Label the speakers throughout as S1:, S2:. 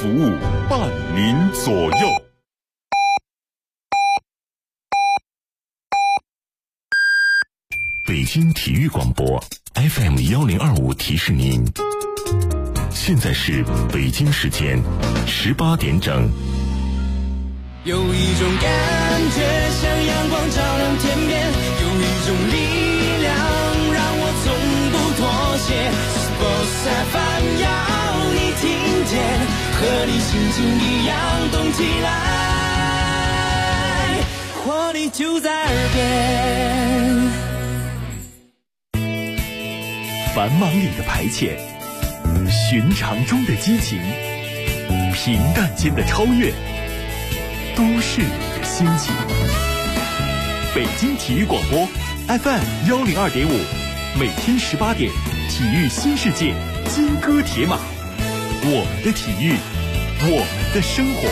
S1: 服务，伴您左右。北京体育广播 FM1025提示您，现在是北京时间18点整。
S2: 有一种感觉像阳光照亮天边，有一种力量让我从不妥协。Sports FM 要你听见，和你心情一样动起来，活力就在耳边。
S3: 繁忙里的排遣，寻常中的激情，平淡间的超越，都市里的心情。北京体育广播 FM102.5，每天18点，体育新世界，金戈铁马，我们的体育，我们的生活。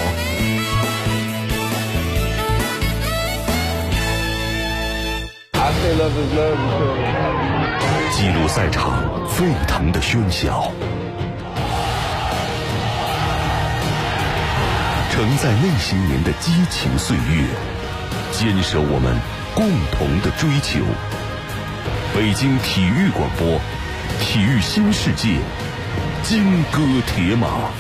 S1: 记录赛场沸腾的喧嚣，承载内心年的激情岁月，坚守我们共同的追求。北京体育广播，体育新世界，金戈铁马。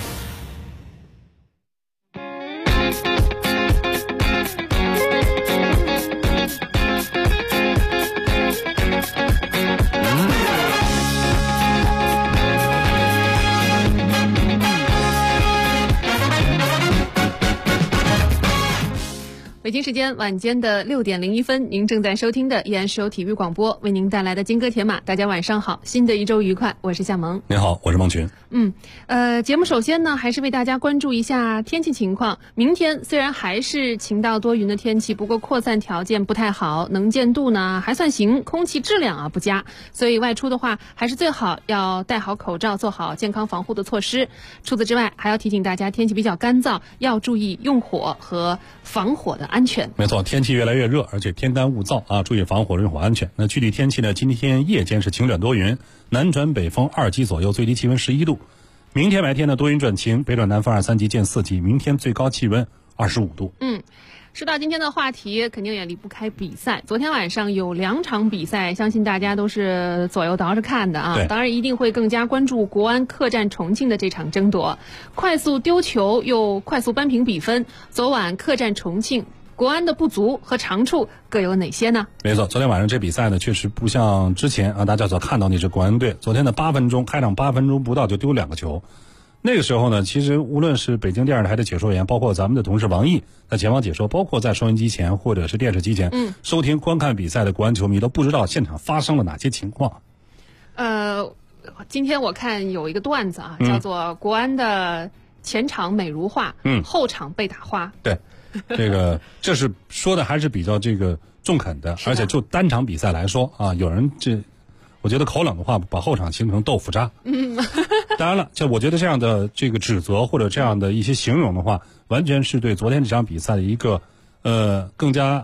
S4: 北京时间晚间的6点01分，您正在收听的依然是由体育广播为您带来的金戈铁马。大家晚上好，新的一周愉快，我是夏萌。
S5: 您好，我是孟群。
S4: 节目首先呢，还是为大家关注一下天气情况。明天虽然还是晴到多云的天气，不过扩散条件不太好，能见度呢还算行，空气质量不佳，所以外出的话还是最好要戴好口罩，做好健康防护的措施。除此之外，还要提醒大家，天气比较干燥，要注意用火和防火的安全。
S5: 没错，天气越来越热，而且天干物燥啊，注意防火用火安全。那具体天气呢？今天夜间是晴转多云，南转北风2级左右，最低气温11度。明天白天呢，多云转晴，北转南风2、3级见4级，明天最高气温25度。
S4: 说到今天的话题，肯定也离不开比赛。昨天晚上有2场比赛，相信大家都是左右倒着看的啊。当然一定会更加关注国安客战重庆的这场争夺，快速丢球又快速扳平比分。昨晚客战重庆，国安的不足和长处各有哪些呢？
S5: 没错，昨天晚上这比赛呢，确实不像之前大家所看到那支国安队。昨天的8分钟，开场8分钟不到就丢2个球。那个时候呢，其实无论是北京电视台的解说员，包括咱们的同事王毅在前方解说，包括在收音机前或者是电视机前收听观看比赛的国安球迷，都不知道现场发生了哪些情况。
S4: 今天我看有一个段子叫做国安的前场美如画，后场被打花。对，
S5: 这是说的还是比较中肯的，而且就单场比赛来说有人我觉得口冷的话，把后场形成豆腐渣。当然了，我觉得这样的指责或者这样的一些形容的话，完全是对昨天这场比赛的一个更加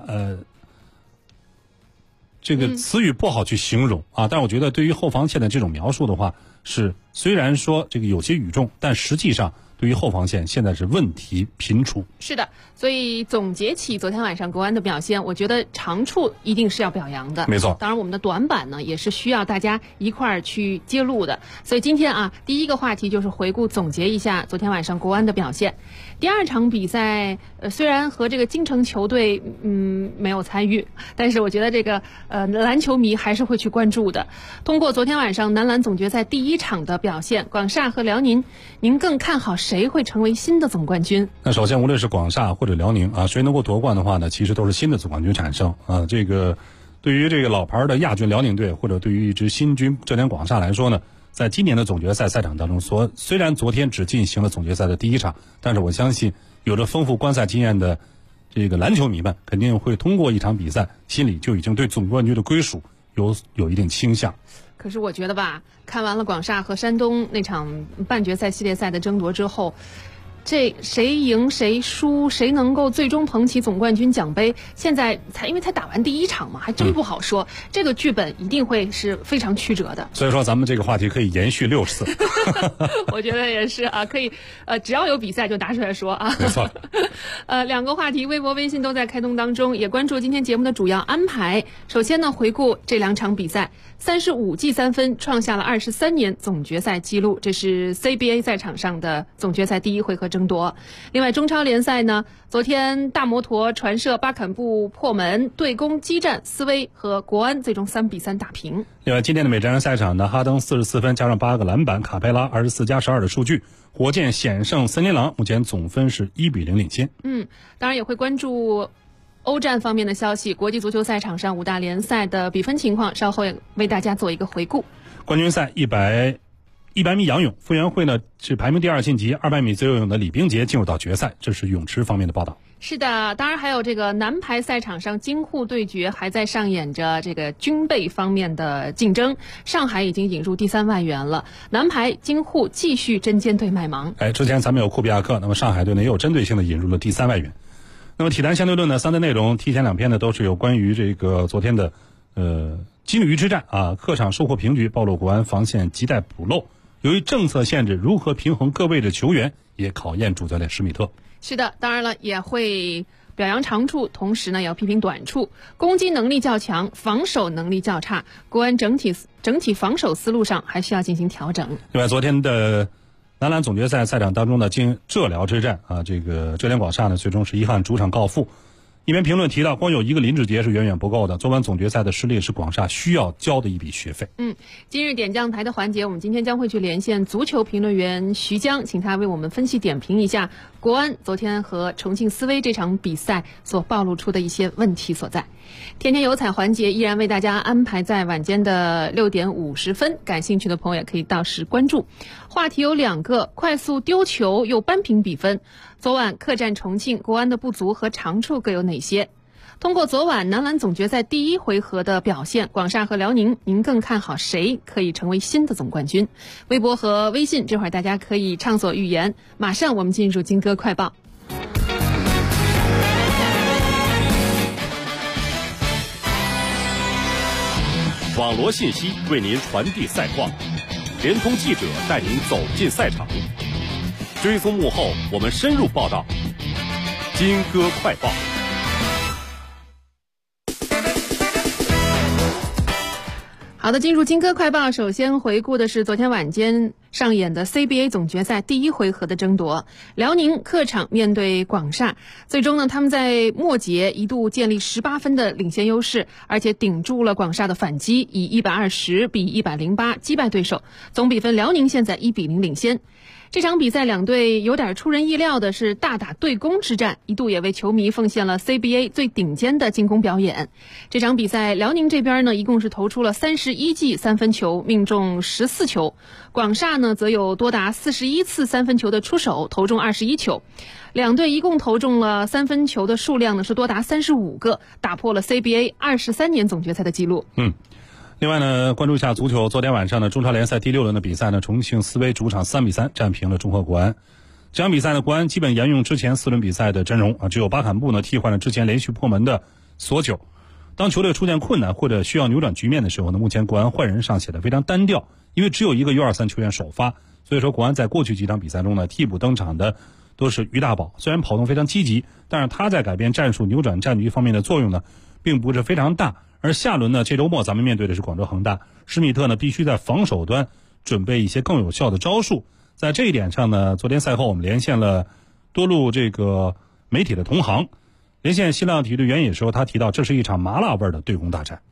S5: 词语不好去形容但是我觉得对于后防线的这种描述的话，是虽然说有些语重，但实际上对于后防线现在是问题频出。
S4: 是的，所以总结起昨天晚上国安的表现，我觉得长处一定是要表扬的。
S5: 没错，
S4: 当然我们的短板呢，也是需要大家一块儿去揭露的。所以今天第一个话题就是回顾总结一下昨天晚上国安的表现。第2场比赛虽然和这个京城球队没有参与，但是我觉得篮球迷还是会去关注的。通过昨天晚上男篮总决赛第1场的表现，广厦和辽宁，您更看好谁会成为新的总冠军？
S5: 那首先无论是广厦或者辽宁谁能够夺冠的话呢，其实都是新的总冠军产生对于老牌的亚军辽宁队，或者对于一支新军浙江广厦来说呢，在今年的总决赛赛场当中，虽然昨天只进行了总决赛的第1场，但是我相信有着丰富观赛经验的篮球迷们肯定会通过一场比赛，心里就已经对总冠军的归属有一定倾向。
S4: 可是我觉得看完了广厦和山东那场半决赛系列赛的争夺之后， 这谁赢谁输，谁能够最终捧起总冠军奖杯，现在因为才打完第一场嘛，还真不好说。这个剧本一定会是非常曲折的。
S5: 所以说咱们这个话题可以延续6次。
S4: 我觉得也是啊，可以只要有比赛就拿出来说啊。
S5: 没错。
S4: 两个话题，微博、微信都在开通当中，也关注今天节目的主要安排。首先呢，回顾这2场比赛，35记3分创下了23年总决赛纪录，这是 CBA 赛场上的总决赛第一回合争夺。另外，中超联赛呢，昨天大摩托传射巴坎布破门，对攻激战斯威和国安最终3比3打平。
S5: 另外，今天的美职篮赛场呢，哈登44分加上8个篮板，卡佩拉24+12的数据，火箭险胜森林狼，目前总分是1比0领先。
S4: 当然也会关注欧战方面的消息，国际足球赛场上5大联赛的比分情况，稍后也为大家做一个回顾。
S5: 冠军赛100米仰泳，傅园慧呢是排名第2晋级，200米自由泳的李冰洁进入到决赛，这是泳池方面的报道。
S4: 是的，当然还有这个男排赛场上京沪对决还在上演着这个军备方面的竞争，上海已经引入第3外援了，男排京沪继续针尖对麦芒。
S5: 之前咱们有库比亚克，那么上海队呢也有针对性的引入了第3外援。那么体坛相对论呢，3的内容提前2篇呢都是有关于这个昨天的金鱼之战啊，客场收获平局，暴露国安防线亟待补漏。由于政策限制，如何平衡各位的球员，也考验主教练施密特。
S4: 是的，当然了，也会表扬长处，同时呢也要批评短处。攻击能力较强，防守能力较差，国安整体防守思路上还需要进行调整。
S5: 另外，昨天的男篮总决赛赛场当中呢，经浙辽之战啊，这个浙江广厦呢最终是遗憾主场告负。一篇评论提到，光有一个林志杰是远远不够的。昨晚总决赛的失利是广厦需要交的一笔学费。
S4: 今日点将台的环节，我们今天将会去连线足球评论员徐江，请他为我们分析点评一下国安昨天和重庆斯威这场比赛所暴露出的一些问题所在。天天有彩环节依然为大家安排在晚间的6点50分，感兴趣的朋友也可以到时关注。话题有2个，快速丢球又扳平比分。昨晚客战重庆，国安的不足和长处各有哪些？通过昨晚男篮总决赛第1回合的表现，广厦和辽宁，您更看好谁可以成为新的总冠军？微博和微信这会儿大家可以畅所欲言。马上我们进入金歌快报。
S1: 网罗信息为您传递赛况，联通记者带您走进赛场，追踪幕后，我们深入报道。金歌快报。
S4: 好的，进入金歌快报，首先回顾的是昨天晚间上演的 CBA 总决赛第1回合的争夺。辽宁客场面对广厦，最终呢，他们在末节一度建立18分的领先优势，而且顶住了广厦的反击，以120比108击败对手，总比分辽宁现在1比0领先。这场比赛两队有点出人意料的是大打对攻之战，一度也为球迷奉献了 CBA 最顶尖的进攻表演。这场比赛辽宁这边呢，一共是投出了31记3分球，命中14球。广厦呢，则有多达41次3分球的出手，投中21球。两队一共投中了3分球的数量呢是多达35个，打破了 CBA 23年总决赛的纪录。
S5: 另外呢，关注一下足球。昨天晚上呢，中超联赛第6轮的比赛呢，重庆斯威主场3比3战平了中赫国安。这场比赛呢，国安基本沿用之前4轮比赛的阵容啊，只有巴坎布呢替换了之前连续破门的索九。当球队出现困难或者需要扭转局面的时候呢，目前国安换人上写的非常单调，因为只有一个 U23 球员首发，所以说国安在过去几场比赛中呢，替补登场的都是于大宝，虽然跑动非常积极，但是他在改变战术、扭转战局方面的作用呢，并不是非常大。而下轮呢，这周末咱们面对的是广州恒大，施密特呢必须在防守端准备一些更有效的招数。在这一点上呢，昨天赛后我们连线了多路这个媒体的同行，连线新浪体育的袁野说，他提到这是一场麻辣味的对攻大战。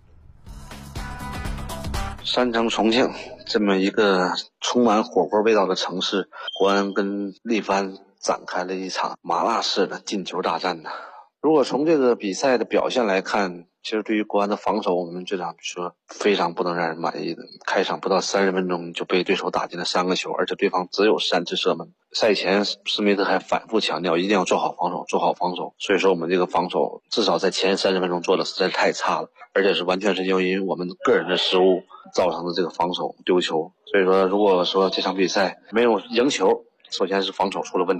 S6: 山城重庆这么一个充满火锅味道的城市，国安跟力帆展开了一场麻辣式的进球大战呢。如果从这个比赛的表现来看，其实对于国安的防守，我们这场说非常不能让人满意的。开场不到30分钟就被对手打进了3个球，而且对方只有3次射门。赛前施密特还反复强调一定要做好防守，做好防守。所以说我们这个防守至少在前30分钟做的实在是太差了，而且是完全是由于我们个人的失误造成的这个防守丢球。所以说如果说这场比赛没有赢球，首先是防守出了问题。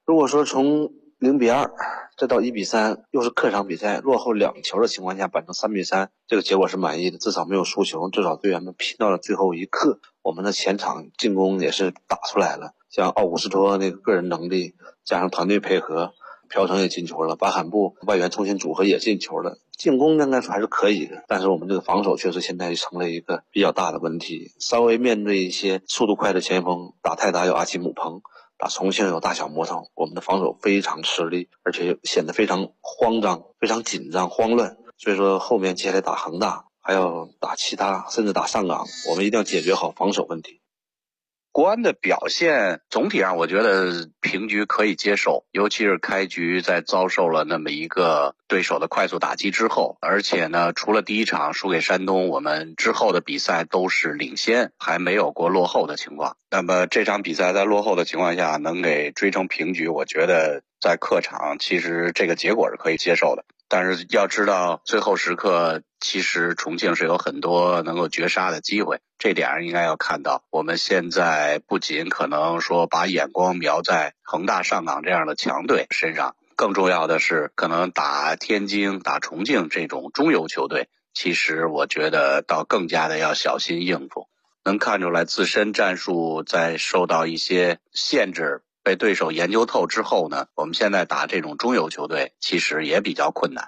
S6: 如果说从0-2再到1-3，又是客场比赛，落后2球的情况下扳成3-3，这个结果是满意的，至少没有输球，至少队员们拼到了最后一刻。我们的前场进攻也是打出来了，像奥古斯托那个个人能力加上团队配合，朴成也进球了，巴坎布外援重新组合也进球了，进攻应该说还是可以的，但是我们这个防守确实现在成了一个比较大的问题。稍微面对一些速度快的前锋，打泰达有阿奇姆彭，打重庆有大小魔头，我们的防守非常吃力，而且显得非常慌张、非常紧张、慌乱。所以说后面接下来打恒大，还要打其他，甚至打上港，我们一定要解决好防守问题。
S7: 国安的表现总体上我觉得平局可以接受，尤其是开局在遭受了那么一个对手的快速打击之后，而且呢除了第一场输给山东，我们之后的比赛都是领先，还没有过落后的情况。那么这场比赛在落后的情况下能给追成平局，我觉得在客场其实这个结果是可以接受的。但是要知道最后时刻其实重庆是有很多能够绝杀的机会，这点应该要看到。我们现在不仅可能说把眼光瞄在恒大、上港这样的强队身上，更重要的是可能打天津、打重庆这种中游球队，其实我觉得倒更加的要小心应付。能看出来自身战术在受到一些限制，被对手研究透之后呢，我们现在打这种中游球队其实也比较困难。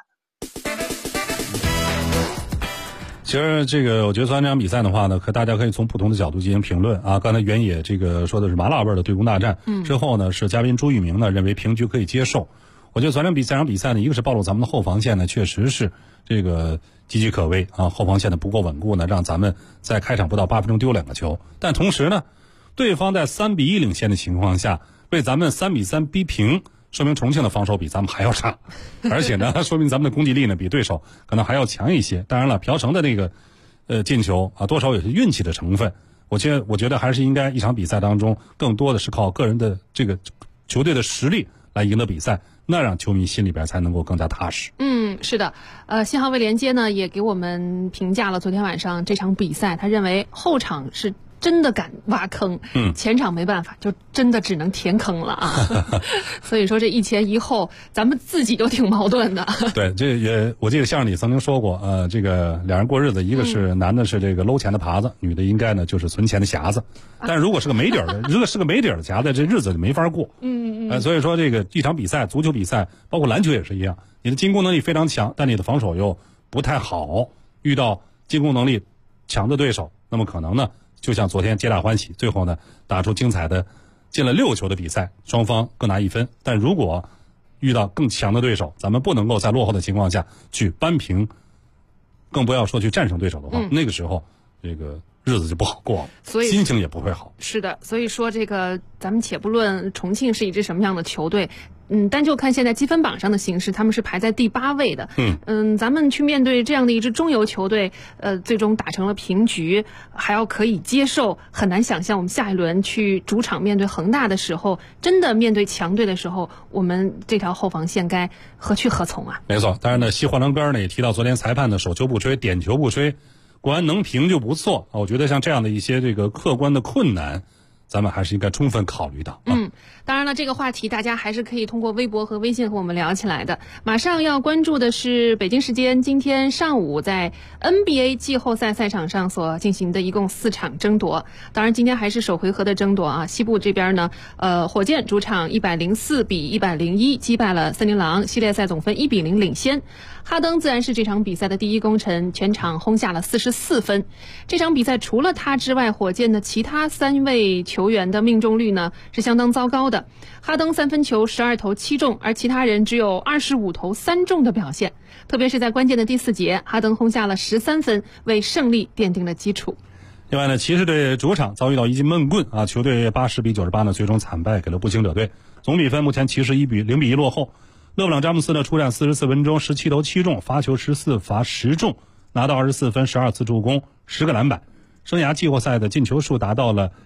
S5: 其实这个我觉得昨天这场比赛的话呢，大家可以从不同的角度进行评论啊。刚才原野这个说的是麻辣味的对攻大战，之后呢是嘉宾朱玉明呢认为平局可以接受。我觉得昨天这场比赛呢，一个是暴露咱们的后防线呢确实是这个岌岌可危啊，后防线的不够稳固呢，让咱们在开场不到8分钟丢2个球。但同时呢，对方在3-1领先的情况下被咱们3-3逼平，说明重庆的防守比咱们还要差，而且呢说明咱们的攻击力呢比对手可能还要强一些。当然了，朴成的那个进球啊，多少也是运气的成分。我觉得还是应该一场比赛当中更多的是靠个人的这个球队的实力来赢得比赛，那让球迷心里边才能够更加踏实。
S4: 是的，信号位连接呢也给我们评价了昨天晚上这场比赛，他认为后场是真的敢挖坑，前场没办法，就真的只能填坑了啊。所以说这一前一后，咱们自己都挺矛盾的。
S5: 对，这也我记得相声里曾经说过，这个两人过日子，一个是男的是这个搂钱的耙子，女的应该呢就是存钱的匣子。但如果是个没底儿的，如果是个没底儿的匣子，这日子就没法过。所以说这个一场比赛，足球比赛，包括篮球也是一样，你的进攻能力非常强，但你的防守又不太好，遇到进攻能力强的对手，那么可能呢，就像昨天皆大欢喜，最后呢打出精彩的进了6球的比赛，双方各拿1分。但如果遇到更强的对手，咱们不能够在落后的情况下去扳平，更不要说去战胜对手的话，那个时候这个日子就不好过了，所以心情也不会好。
S4: 是的，所以说这个咱们且不论重庆是一支什么样的球队，单就看现在积分榜上的形势，他们是排在第8位的。咱们去面对这样的一支中游球队，最终打成了平局，还要可以接受，很难想象我们下一轮去主场面对恒大的时候，真的面对强队的时候，我们这条后防线该何去何从啊？
S5: 没错，当然呢，西幻狼哥呢也提到昨天裁判的手球不吹，点球不吹，国安能平就不错。我觉得像这样的一些这个客观的困难，咱们还是应该充分考虑到。
S4: 当然了，这个话题大家还是可以通过微博和微信和我们聊起来的。马上要关注的是北京时间今天上午在 NBA 季后赛赛场上所进行的一共4场争夺。当然今天还是首回合的争夺啊。西部这边呢，火箭主场104比101击败了森林狼，系列赛总分1比0领先。哈登自然是这场比赛的第一功臣，全场轰下了44分。这场比赛除了他之外，火箭的其他3位球员的命中率呢是相当糟糕的。哈登3分球12投7中，而其他人只有25投3中的表现。特别是在关键的第4节，哈登轰下了13分，为胜利奠定了基础。
S5: 另外呢，骑士队主场遭遇到一记闷棍啊，球队80比98呢最终惨败给了步行者队，总比分目前骑士0比1落后。勒布朗詹姆斯呢出战44分钟，17投7中，罚球14罚10中，拿到24分，12次助攻，10个篮板，生涯季后赛的进球数达到了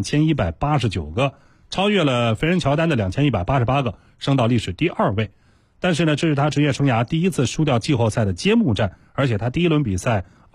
S5: 2189个，超越了肥人乔丹的2188个，升到历史第2位。但是呢，这是他职业生涯第一次输掉季后赛的揭幕战，而且他第一轮比赛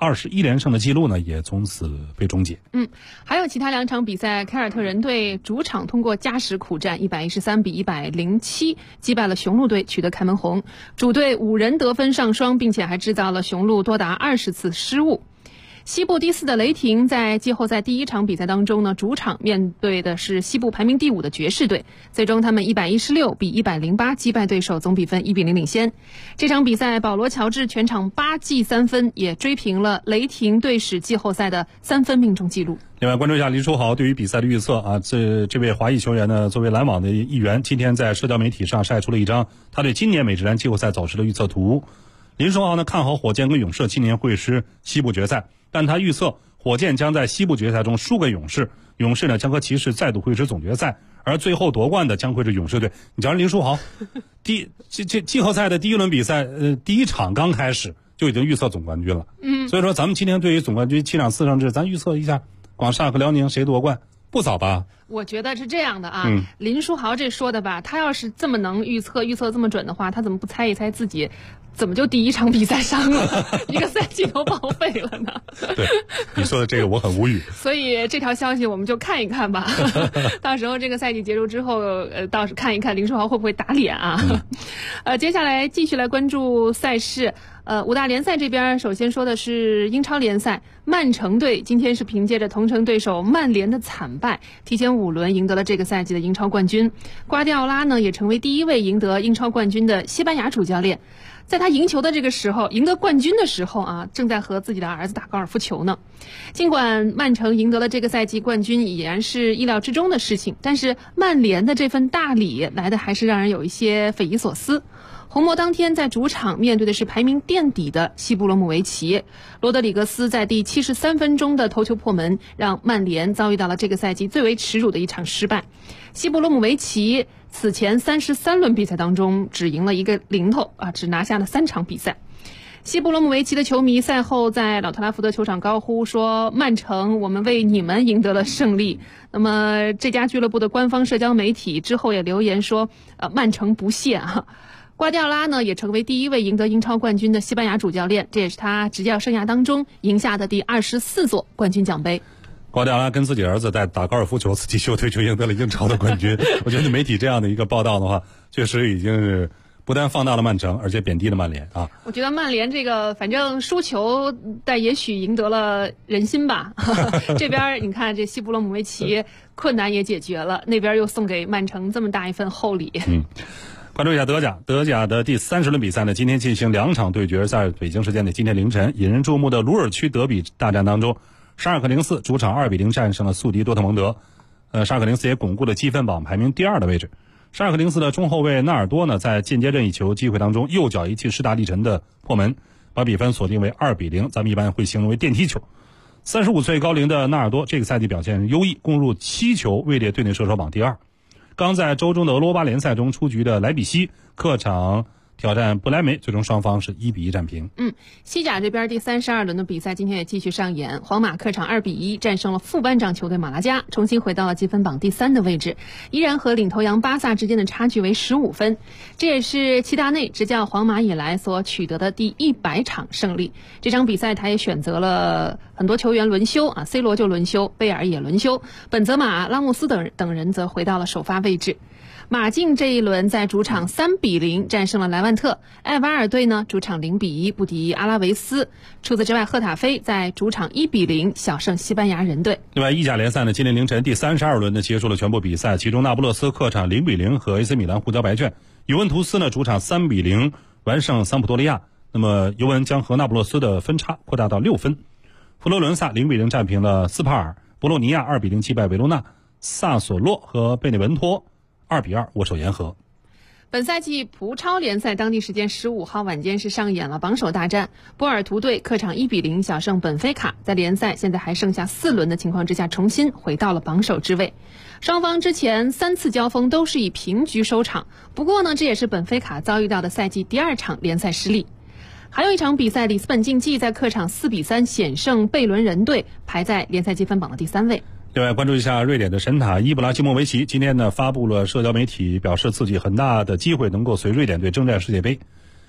S5: 21连胜的记录呢也从此被终结。
S4: 还有其他2场比赛，凯尔特人队主场通过加时苦战113比107击败了雄鹿队，取得开门红。主队5人得分上双，并且还制造了雄鹿多达20次失误。西部第4的雷霆在季后赛第1场比赛当中呢，主场面对的是西部排名第5的爵士队，最终他们116比108击败对手，总比分1比0领先。这场比赛保罗乔治全场8记3分，也追平了雷霆队史季后赛的3分命中纪录。
S5: 另外关注一下林书豪对于比赛的预测啊，这位华裔球员呢，作为篮网的一员，今天在社交媒体上晒出了一张他对今年美职篮季后赛走势的预测图。林书豪呢看好火箭跟勇士今年会师西部决赛，但他预测火箭将在西部决赛中输给勇士，勇士呢将和骑士再度会师总决赛，而最后夺冠的将会是勇士队。你瞧林书豪，季后赛的第1轮比赛，第1场刚开始就已经预测总冠军了。所以说咱们今天对于总冠军7场4胜制，咱预测一下广厦和辽宁谁夺冠，不早吧？
S4: 我觉得是这样的啊，林书豪这说的吧，他要是这么能预测这么准的话，他怎么不猜一猜自己怎么就第1场比赛伤了，一个赛季都报废了呢？
S5: 对，你说的这个我很无语。
S4: 所以这条消息我们就看一看吧，到时候这个赛季结束之后，到时看一看林书豪会不会打脸啊。接下来继续来关注赛事。5大联赛这边首先说的是英超联赛，曼城队今天是凭借着同城对手曼联的惨败，提前5轮赢得了这个赛季的英超冠军。瓜迪奥拉呢也成为第1位赢得英超冠军的西班牙主教练。在他赢球的这个时候，赢得冠军的时候啊，正在和自己的儿子打高尔夫球呢。尽管曼城赢得了这个赛季冠军已然是意料之中的事情，但是曼联的这份大礼来的还是让人有一些匪夷所思。红魔当天在主场面对的是排名垫底的西布罗姆维奇，罗德里格斯在第73分钟的头球破门，让曼联遭遇到了这个赛季最为耻辱的一场失败。西布罗姆维奇此前33轮比赛当中只赢了一个零头啊，只拿下了3场比赛。西布罗姆维奇的球迷赛后在老特拉福德球场高呼说：“曼城，我们为你们赢得了胜利。”那么这家俱乐部的官方社交媒体之后也留言说：“曼城不屑啊。”瓜迪奥拉呢也成为第1位赢得英超冠军的西班牙主教练，这也是他执教生涯当中赢下的第24座冠军奖杯。
S5: 瓜迪奥拉跟自己儿子在打高尔夫球，自己球队就赢得了英超的冠军。我觉得媒体这样的一个报道的话，确实已经是不但放大了曼城，而且贬低了曼联啊。
S4: 我觉得曼联这个反正输球，但也许赢得了人心吧。这边你看这西布罗姆维奇困难也解决了，那边又送给曼城这么大一份厚礼。
S5: 关注一下德甲的第30轮比赛呢，今天进行2场对决，在北京时间的今天凌晨，引人注目的鲁尔区德比大战当中，沙尔克04主场2比0战胜了宿敌多特蒙德。沙尔克04也巩固了积分榜排名第2的位置。沙尔克04的中后卫纳尔多呢，在间接任意球机会当中右脚一记施达利臣的破门，把比分锁定为2比0，咱们一般会形容为电梯球。35岁高龄的纳尔多这个赛季表现优异，攻入7球，位列队内射手榜第2。刚在周中的俄罗巴联赛中出局的莱比锡客场挑战不莱梅，最终双方是1比1战平。
S4: 西甲这边第32轮的比赛今天也继续上演，皇马客场2比1战胜了副班长球队马拉加，重新回到了积分榜第3的位置，依然和领头羊巴萨之间的差距为15分。这也是齐达内执教皇马以来所取得的第100场胜利。这场比赛他也选择了很多球员轮休啊 ，C 罗就轮休，贝尔也轮休，本泽马、拉莫斯等人则回到了首发位置。马竞这一轮在主场3比0战胜了莱万特，埃瓦尔队呢主场0比1不敌阿拉维斯。除此之外，赫塔菲在主场1比0小胜西班牙人队。
S5: 另外，意甲联赛呢，今天凌晨第32轮呢结束了全部比赛，其中那不勒斯客场0比0和 AC 米兰互交白卷，尤文图斯呢主场3比0完胜桑普多利亚，那么尤文将和那不勒斯的分差扩大到6分。佛罗伦萨0比0战平了斯帕尔，博洛尼亚2比0击败维罗纳，萨索洛和贝内文托2比2握手言和。
S4: 本赛季葡超联赛当地时间15号晚间是上演了榜首大战，波尔图队客场1比0小胜本菲卡，在联赛现在还剩下4轮的情况之下，重新回到了榜首之位。双方之前3次交锋都是以平局收场，不过呢，这也是本菲卡遭遇到的赛季第2场联赛失利。还有一场比赛，里斯本竞技在客场4比3险胜贝伦人队，排在联赛积分榜的第3位。
S5: 另外，关注一下瑞典的神塔伊布拉基莫维奇，今天呢发布了社交媒体，表示自己很大的机会能够随瑞典队征战世界杯。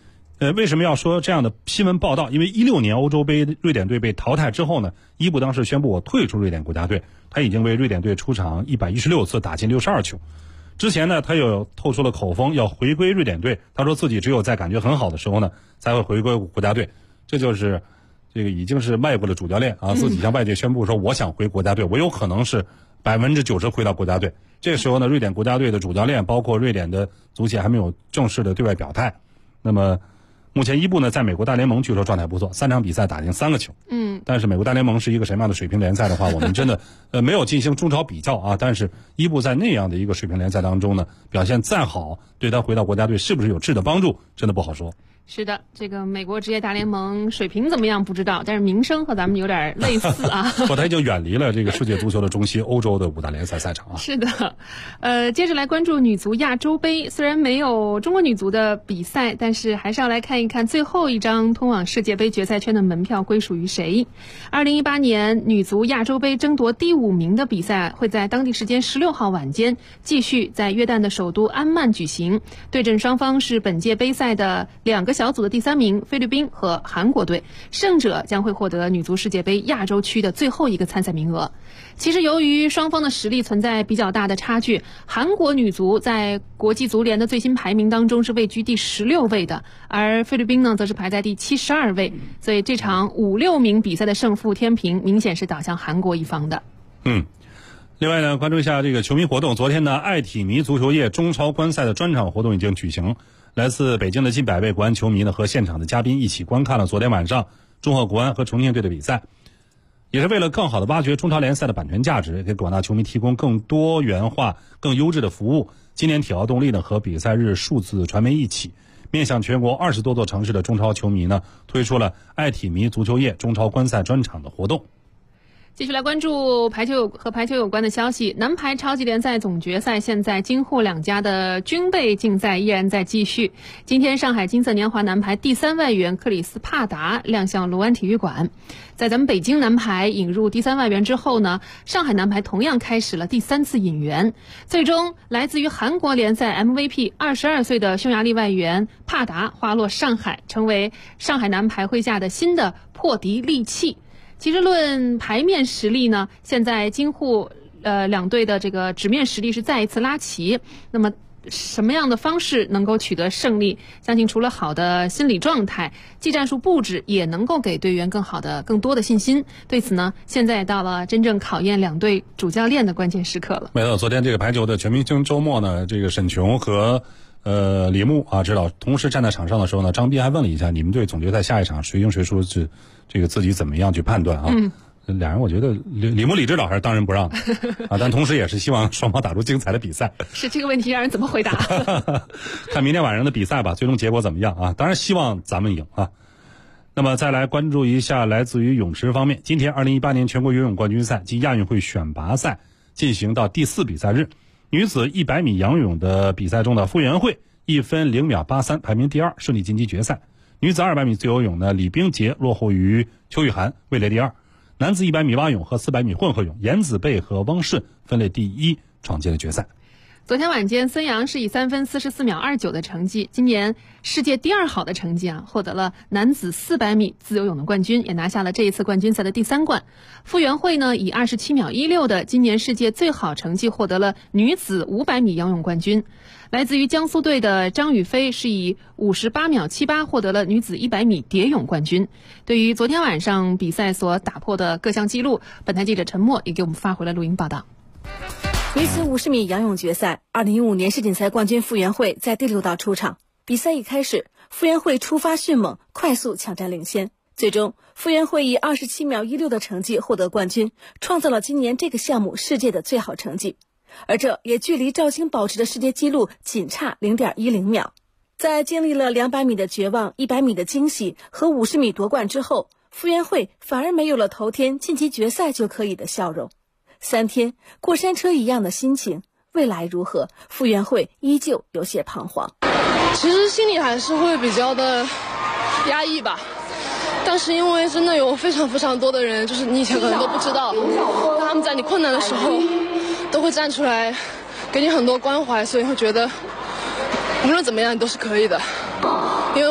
S5: 为什么要说这样的新闻报道？因为16年欧洲杯瑞典队被淘汰之后呢，伊布当时宣布我退出瑞典国家队，他已经为瑞典队出场116次，打进62球。之前呢，他又透出了口风，要回归瑞典队。他说自己只有在感觉很好的时候呢，才会回归国家队。这就是这个已经是迈过了主教练啊，自己向外界宣布说我想回国家队，我有可能是90%回到国家队。这个时候呢，瑞典国家队的主教练包括瑞典的足协还没有正式的对外表态。那么目前伊布呢，在美国大联盟据说状态不错，3场比赛打进3个球。但是美国大联盟是一个什么样的水平联赛的话，我们真的没有进行中超比较啊。但是伊布在那样的一个水平联赛当中呢，表现再好，对他回到国家队是不是有质的帮助，真的不好说。
S4: 是的，这个美国职业大联盟水平怎么样不知道，但是名声和咱们有点类似啊。
S5: 不，他已经远离了这个世界足球的中心，欧洲的5大联赛赛场啊。
S4: 是的，接着来关注女足亚洲杯，虽然没有中国女足的比赛，但是还是要来看一看最后一张通往世界杯决赛圈的门票归属于谁。2018年女足亚洲杯争夺第5名的比赛会在当地时间16号晚间继续在约旦的首都安曼举行，对阵双方是本届杯赛的2个小组的第3名菲律宾和韩国队，胜者将会获得女足世界杯亚洲区的最后一个参赛名额。其实由于双方的实力存在比较大的差距，韩国女足在国际足联的最新排名当中是位居第16位的，而菲律宾呢则是排在第72位，所以这场5-6名比赛的胜负天平明显是倒向韩国一方的。
S5: 另外呢，关注一下这个球迷活动。昨天呢，爱体迷足球业中超观赛的专场活动已经举行，来自北京的近100位国安球迷呢和现场的嘉宾一起观看了昨天晚上中赫国安和重庆队的比赛，也是为了更好的挖掘中超联赛的版权价值，给广大球迷提供更多元化、更优质的服务。今年体奥动力呢和比赛日数字传媒一起，面向全国20多座城市的中超球迷呢，推出了爱体迷足球业中超观赛专场的活动。
S4: 继续来关注排球有关的消息。男排超级联赛总决赛，现在京沪2家的军备竞赛依然在继续。今天上海金色年华男排第3外援克里斯帕达亮相卢湾体育馆。在咱们北京男排引入第3外援之后呢，上海男排同样开始了第3次引援。最终来自于韩国联赛 MVP 22岁的匈牙利外援帕达滑落上海，成为上海男排麾下的新的破敌利器。其实论牌面实力呢，现在京沪2队的这个纸面实力是再一次拉齐。那么什么样的方式能够取得胜利？相信除了好的心理状态，技战术布置也能够给队员更多的信心。对此呢，现在到了真正考验2队主教练的关键时刻了。
S5: 没错，昨天这个排球的全明星周末呢，这个沈琼和李牧啊指导同时站在场上的时候呢，张斌还问了一下你们对总决赛下一场谁赢谁输是这个自己怎么样去判断啊？俩人我觉得李牧李指导还是当仁不让啊，但同时也是希望双方打出精彩的比赛。
S4: 是这个问题让人怎么回答？
S5: 看明天晚上的比赛吧，最终结果怎么样啊？当然希望咱们赢啊。那么再来关注一下来自于泳池方面，今天2018年全国游泳冠军赛及亚运会选拔赛进行到第4比赛日。女子100米仰泳的比赛中的傅园慧1分0秒83排名第2，顺利晋级决赛。女子200米自由泳呢，李冰洁落后于邱玉涵，位列第2。男子100米蛙泳和400米混合泳，严子贝和汪顺分列第1，闯进了决赛。
S4: 昨天晚间，孙杨是以3分44秒29的成绩，今年世界第2好的成绩啊，获得了男子400米自由泳的冠军，也拿下了这一次冠军赛的第3冠。傅园慧呢，以27秒16的今年世界最好成绩，获得了女子500米仰泳冠军。来自于江苏队的张雨霏是以58秒78获得了女子100米蝶泳冠军。对于昨天晚上比赛所打破的各项纪录，本台记者陈默也给我们发回了录音报道。
S8: 女子50米仰泳决赛，2015年世锦赛冠军傅园慧在第6道出场。比赛一开始，傅园慧出发迅猛，快速抢占领先。最终，傅园慧以27秒16的成绩获得冠军，创造了今年这个项目世界的最好成绩。而这也距离赵晶保持的世界纪录仅差 0.10 秒。在经历了200米的绝望、100米的惊喜和50米夺冠之后，傅园慧反而没有了头天晋级决赛就可以的笑容。3天过山车一样的心情，未来如何？傅园慧依旧有些彷徨。
S9: 其实心里还是会比较的压抑吧，但是因为真的有非常非常多的人，就是你以前可能都不知道，他们在你困难的时候都会站出来给你很多关怀，所以会觉得无论怎么样你都是可以的。因为我还有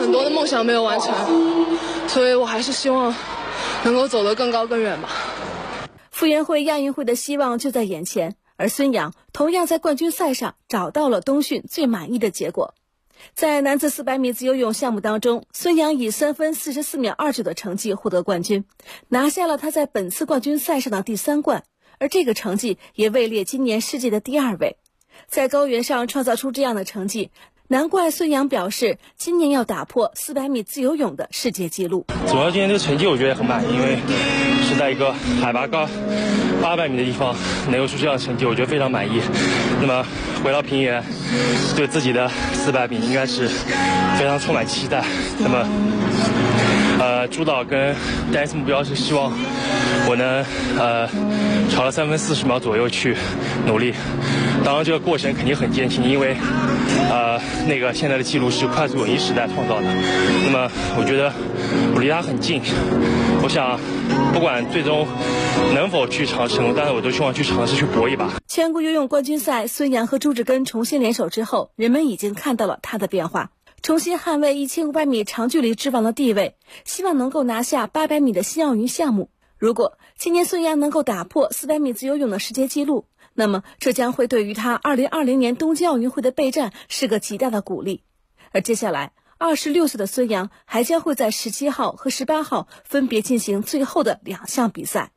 S9: 很多的梦想没有完成，所以我还是希望能够走得更高更远吧。
S8: 傅园慧亚运会的希望就在眼前，而孙杨同样在冠军赛上找到了冬训最满意的结果。在男子400米自由泳项目当中，孙杨以3分44秒29的成绩获得冠军，拿下了他在本次冠军赛上的第3冠，而这个成绩也位列今年世界的第2位。在高原上创造出这样的成绩，难怪孙杨表示今年要打破400米自由泳的世界纪录。
S10: 主要今天这个成绩我觉得很满意，因为是在一个海拔高800米的地方能够出这样的成绩，我觉得非常满意。那么回到平原，对自己的400米应该是非常充满期待。那么主导跟单次目标是希望我能朝了3分40秒左右去努力。当然这个过程肯定很艰辛，因为那个现在的记录是快速泳衣时代创造的。那么我觉得我离他很近，我想不管最终能否去尝试成功，但是我都希望去尝试去搏一把。
S8: 全国游泳冠军赛，孙杨和朱志根重新联手之后，人们已经看到了他的变化，重新捍卫1500米长距离之王的地位，希望能够拿下800米的新奥运项目。如果今年孙杨能够打破400米自由泳的世界纪录，那么这将会对于他2020年东京奥运会的备战是个极大的鼓励。而接下来26岁的孙杨还将会在17号和18号分别进行最后的2项比赛。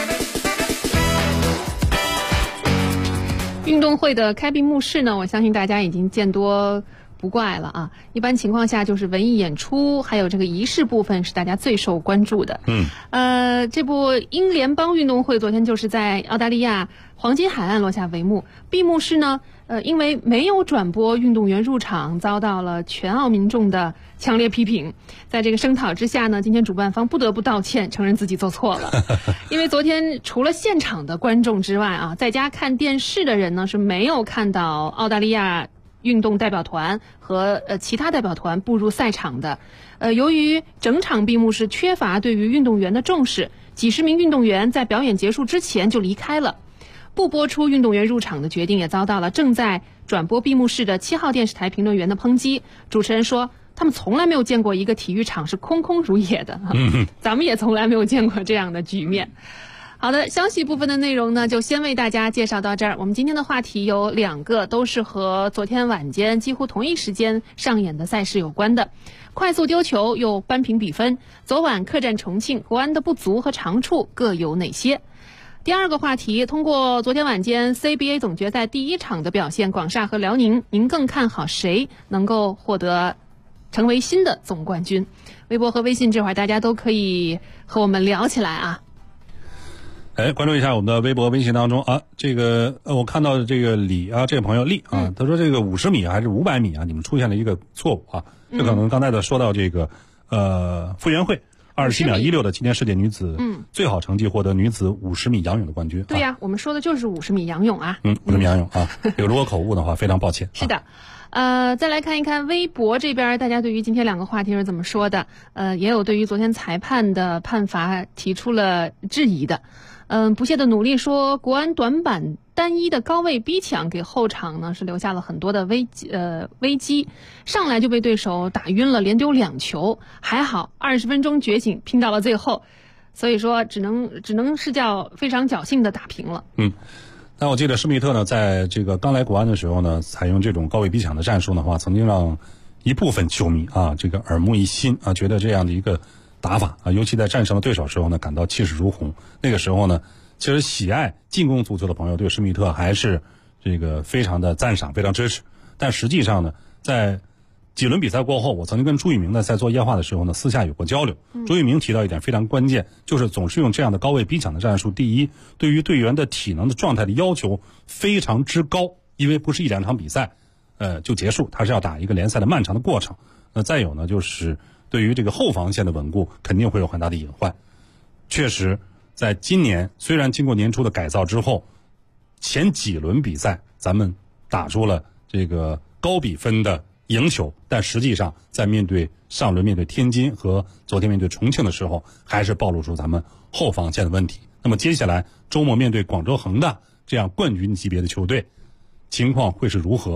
S4: 运动会的开闭幕式呢，我相信大家已经见多不怪了啊。一般情况下就是文艺演出，还有这个仪式部分是大家最受关注的。这部英联邦运动会昨天就是在澳大利亚黄金海岸落下帷幕。闭幕式呢，因为没有转播运动员入场，遭到了全澳民众的强烈批评。在这个声讨之下呢，今天主办方不得不道歉，承认自己做错了。因为昨天除了现场的观众之外啊，在家看电视的人呢是没有看到澳大利亚运动代表团和其他代表团步入赛场的。由于整场闭幕式缺乏对于运动员的重视，几十名运动员在表演结束之前就离开了。不播出运动员入场的决定也遭到了正在转播闭幕式的7号电视台评论员的抨击。主持人说他们从来没有见过一个体育场是空空如也的，咱们也从来没有见过这样的局面。好的，消息部分的内容呢，就先为大家介绍到这儿。我们今天的话题有2个，都是和昨天晚间几乎同一时间上演的赛事有关的。快速丢球又扳平比分，昨晚客战重庆，国安的不足和长处各有哪些？第2个话题，通过昨天晚间 CBA 总决赛第1场的表现，广厦和辽宁，您更看好谁能够获得成为新的总冠军？微博和微信这会儿大家都可以和我们聊起来啊。
S5: 关注一下我们的微博微信当中啊，这个我看到这个李啊，这个朋友李啊，他说这个50米还是500米啊，你们出现了一个错误啊，这可能刚才的说到这个傅园慧27秒16的今年世界女子最好成绩获得女子50米仰泳的冠军。
S4: 对呀，我们说的就是50米仰泳啊。
S5: 50米仰泳啊，这个如果口误的话非常抱歉。
S4: 是的。再来看一看微博这边大家对于今天2个话题是怎么说的。也有对于昨天裁判的判罚提出了质疑的。不懈的努力说，国安短板单一的高位逼抢给后场呢是留下了很多的危机，上来就被对手打晕了，连丢2球，还好20分钟觉醒拼到了最后，所以说只能是叫非常侥幸的打平了。
S5: 但我记得施密特呢，在这个刚来国安的时候呢，采用这种高位逼抢的战术的话，曾经让一部分球迷啊这个耳目一新啊，觉得这样的一个打法啊，尤其在战胜了对手时候呢，感到气势如虹。那个时候呢，其实喜爱进攻足球的朋友对施密特还是这个非常的赞赏，非常支持。但实际上呢，在几轮比赛过后，我曾经跟朱一鸣呢在做夜话的时候呢，私下有过交流。朱一鸣提到一点非常关键，就是总是用这样的高位逼抢的战术。第一，对于队员的体能的状态的要求非常之高，因为不是1-2场比赛就结束，它是要打一个联赛的漫长的过程。再有呢，就是对于这个后防线的稳固肯定会有很大的隐患。确实在今年虽然经过年初的改造之后，前几轮比赛咱们打出了这个高比分的赢球，但实际上在上轮面对天津和昨天面对重庆的时候，还是暴露出咱们后防线的问题。那么接下来周末面对广州恒大这样冠军级别的球队，情况会是如何？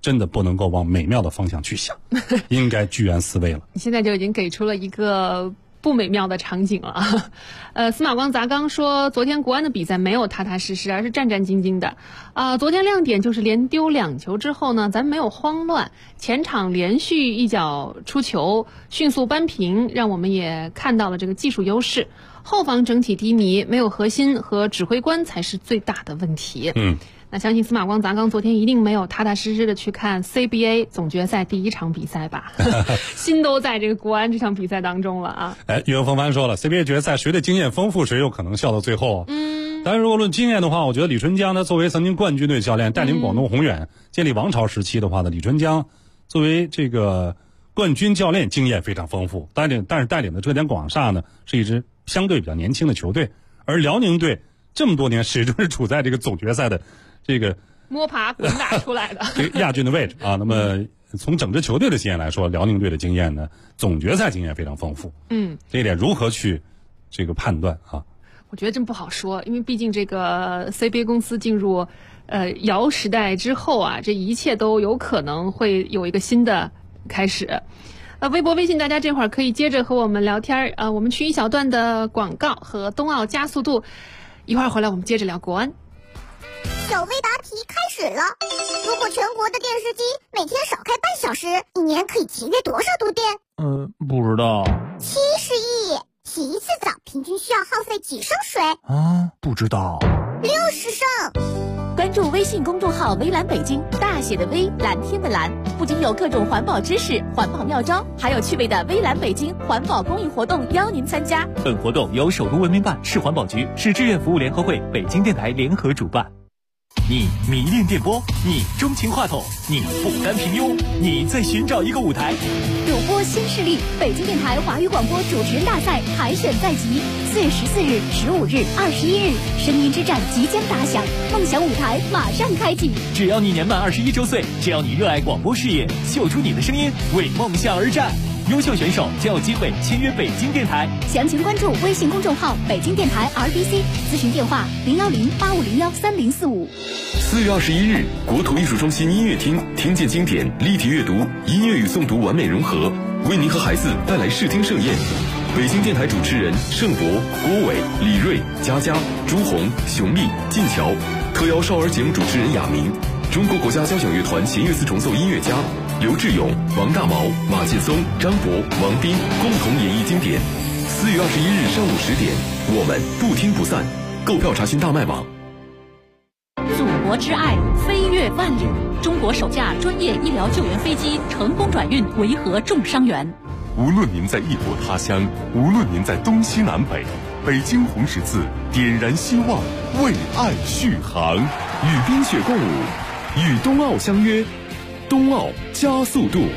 S5: 真的不能够往美妙的方向去想，应该居安思危了。
S4: 你现在就已经给出了一个不美妙的场景了。司马光砸缸说，昨天国安的比赛没有踏踏实实，而是战战兢兢的。昨天亮点就是连丢2球之后呢，咱没有慌乱，前场连续一脚出球，迅速扳平，让我们也看到了这个技术优势。后防整体低迷，没有核心和指挥官才是最大的问题。那相信司马光砸缸昨天一定没有踏踏实实的去看 CBA 总决赛第1场比赛吧，心都在这个国安这场比赛当中了啊。
S5: 岳风帆说了 CBA 决赛谁的经验丰富谁有可能笑到最后。当然如果论经验的话，我觉得李春江他作为曾经冠军队教练，带领广东宏远建立王朝时期的话呢，李春江作为这个冠军教练经验非常丰富，但是带领的浙江广厦呢是一支相对比较年轻的球队，而辽宁队这么多年始终是处在这个总决赛的这个
S4: 摸爬滚打出来的
S5: 这个亚军的位置啊。那么从整支球队的经验来说，辽宁队的经验呢，总决赛经验非常丰富。这一点如何去这个判断啊？
S4: 我觉得真不好说，因为毕竟这个 CBA 公司进入姚时代之后啊，这一切都有可能会有一个新的开始。微博微信大家这会儿可以接着和我们聊天我们去一小段的广告和冬奥加速度，一会儿回来我们接着聊国安。
S11: 小微答题开始了。如果全国的电视机每天少开半小时，一年可以节约多少度电？
S12: 不知道。
S11: 70亿。洗一次澡平均需要耗费几升水？
S12: 不知道。
S11: 60升。
S8: 关注微信公众号微蓝北京，大写的微，蓝天的蓝，不仅有各种环保知识、环保妙招，还有趣味的微蓝北京环保公益活动邀您参加。
S3: 本活动由首都文明办、市环保局、市志愿服务联合会、北京电台联合主办。你迷恋电波，你钟情话筒，你不甘平庸，你在寻找一个舞台。
S8: 主播新势力，北京电台华语广播主持人大赛海选在即，4月14日、15日、21日，声音之战即将打响，梦想舞台马上开启。
S3: 只要你年满21周岁，只要你热爱广播事业，秀出你的声音，为梦想而战。优秀选手将有机会签约北京电台。
S8: 详情关注微信公众号北京电台 RBC， 咨询电话010-8501-3045。
S1: 4月21日，国土艺术中心音乐厅，听见经典，立体阅读，音乐与诵读完美融合，为您和孩子带来视听盛宴。北京电台主持人盛博、郭伟、李瑞、佳佳、朱红、熊丽、进桥，特邀少儿节目主持人亚明，中国国家交响乐团弦乐四重奏音乐家刘志勇、王大毛、马劲松、张博、王斌共同演绎经典。4月21日上午10点，我们不听不散。购票查询大麦网。
S8: 祖国之爱飞越万里，中国首架专业医疗救援飞机成功转运维和重伤员。
S1: 无论您在异国他乡，无论您在东西南北，北京红十字点燃希望，为爱续航。与冰雪共舞，与冬奥相约，冬奥加速度。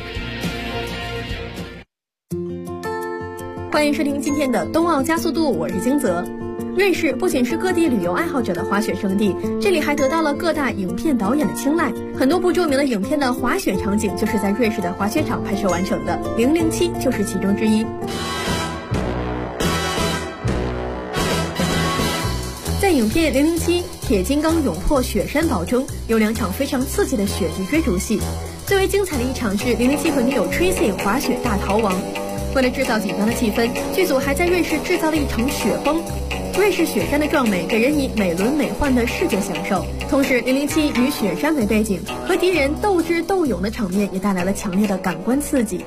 S13: 欢迎收听今天的冬奥加速度，我是金泽。瑞士不仅是各地旅游爱好者的滑雪胜地，这里还得到了各大影片导演的青睐。很多部著名的影片的滑雪场景就是在瑞士的滑雪场拍摄完成的，《007》就是其中之一。在影片《007：铁金刚勇破雪山堡》中，有2场非常刺激的雪地追逐戏。最为精彩的一场是007和女友 Tracy 滑雪大逃亡。为了制造紧张的气氛，剧组还在瑞士制造了一场雪崩。瑞士雪山的壮美给人以美轮美奂的视觉享受，同时007以雪山为背景，和敌人斗智斗勇的场面也带来了强烈的感官刺激。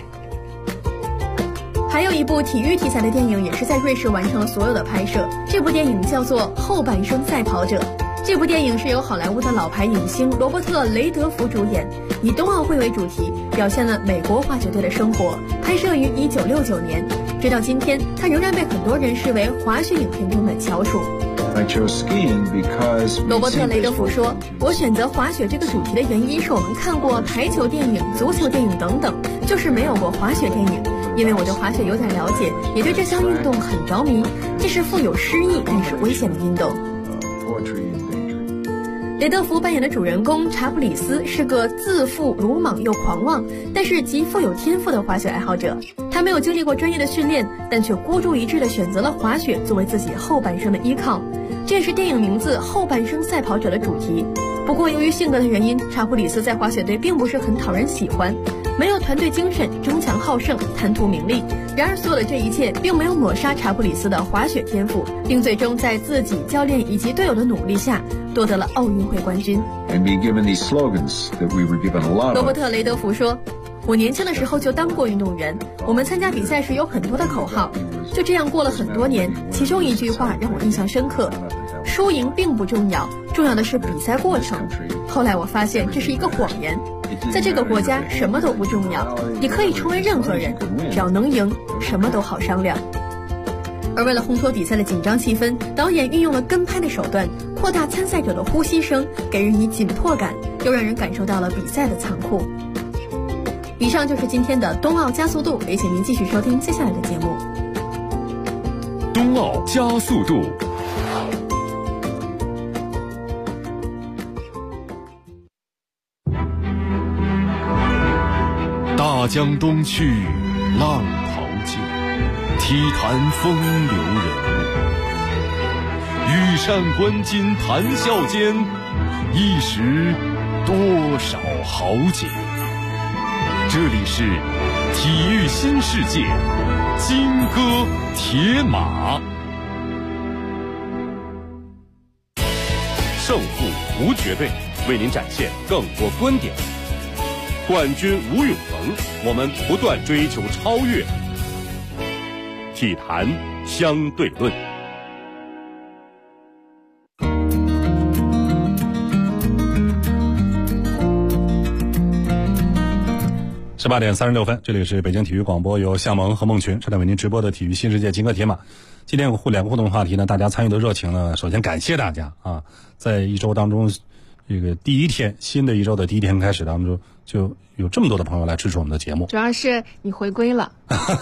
S13: 还有一部体育题材的电影也是在瑞士完成了所有的拍摄，这部电影叫做《后半生赛跑者》。这部电影是由好莱坞的老牌影星罗伯特·雷德福主演，以冬奥会为主题，表现了美国滑雪队的生活，拍摄于1969年。直到今天，它仍然被很多人视为滑雪影片中的翘楚。罗伯特·雷德福说，我选择滑雪这个主题的原因是我们看过排球电影、足球电影等等，就是没有过滑雪电影。因为我对滑雪有点了解，也对这项运动很着迷，这是富有诗意但是危险的运动。 雷德福扮演的主人公查普里斯是个自负、鲁莽又狂妄，但是极富有天赋的滑雪爱好者。他没有经历过专业的训练，但却孤注一掷地选择了滑雪作为自己后半生的依靠。这也是电影名字《后半生赛跑者》的主题。不过由于性格的原因，查普里斯在滑雪队并不是很讨人喜欢，没有团队精神，争强好胜，贪图名利。然而所有的这一切并没有抹杀查普里斯的滑雪天赋，并最终在自己、教练以及队友的努力下夺得了奥运会冠军。罗伯特·雷德福说，我年轻的时候就当过运动员，我们参加比赛时有很多的口号，就这样过了很多年，其中一句话让我印象深刻，输赢并不重要，重要的是比赛过程。后来我发现这是一个谎言，在这个国家什么都不重要，你可以成为任何人，只要能赢，什么都好商量。而为了烘托比赛的紧张气氛，导演运用了跟拍的手段，扩大参赛者的呼吸声，给人以紧迫感，又让人感受到了比赛的残酷。以上就是今天的冬奥加速度，也请您继续收听接下来的节目。
S1: 冬奥加速度。大江东去，浪淘尽，体坛风流人物。羽扇纶巾谈笑间，一时多少豪杰。这里是体育新世界，金戈铁马。胜负无绝对，为您展现更多观点。冠军无永恒，我们不断追求超越。体坛相对论。
S5: 18点36分，这里是北京体育广播，由向萌和孟群正在为您直播的体育新世界金戈铁马。今天两个互动话题呢，大家参与的热情呢，首先感谢大家啊，在一周当中，这个第一天，新的一周的第一天开始当中，就有这么多的朋友来支持我们的节目。
S4: 主要是你回归了。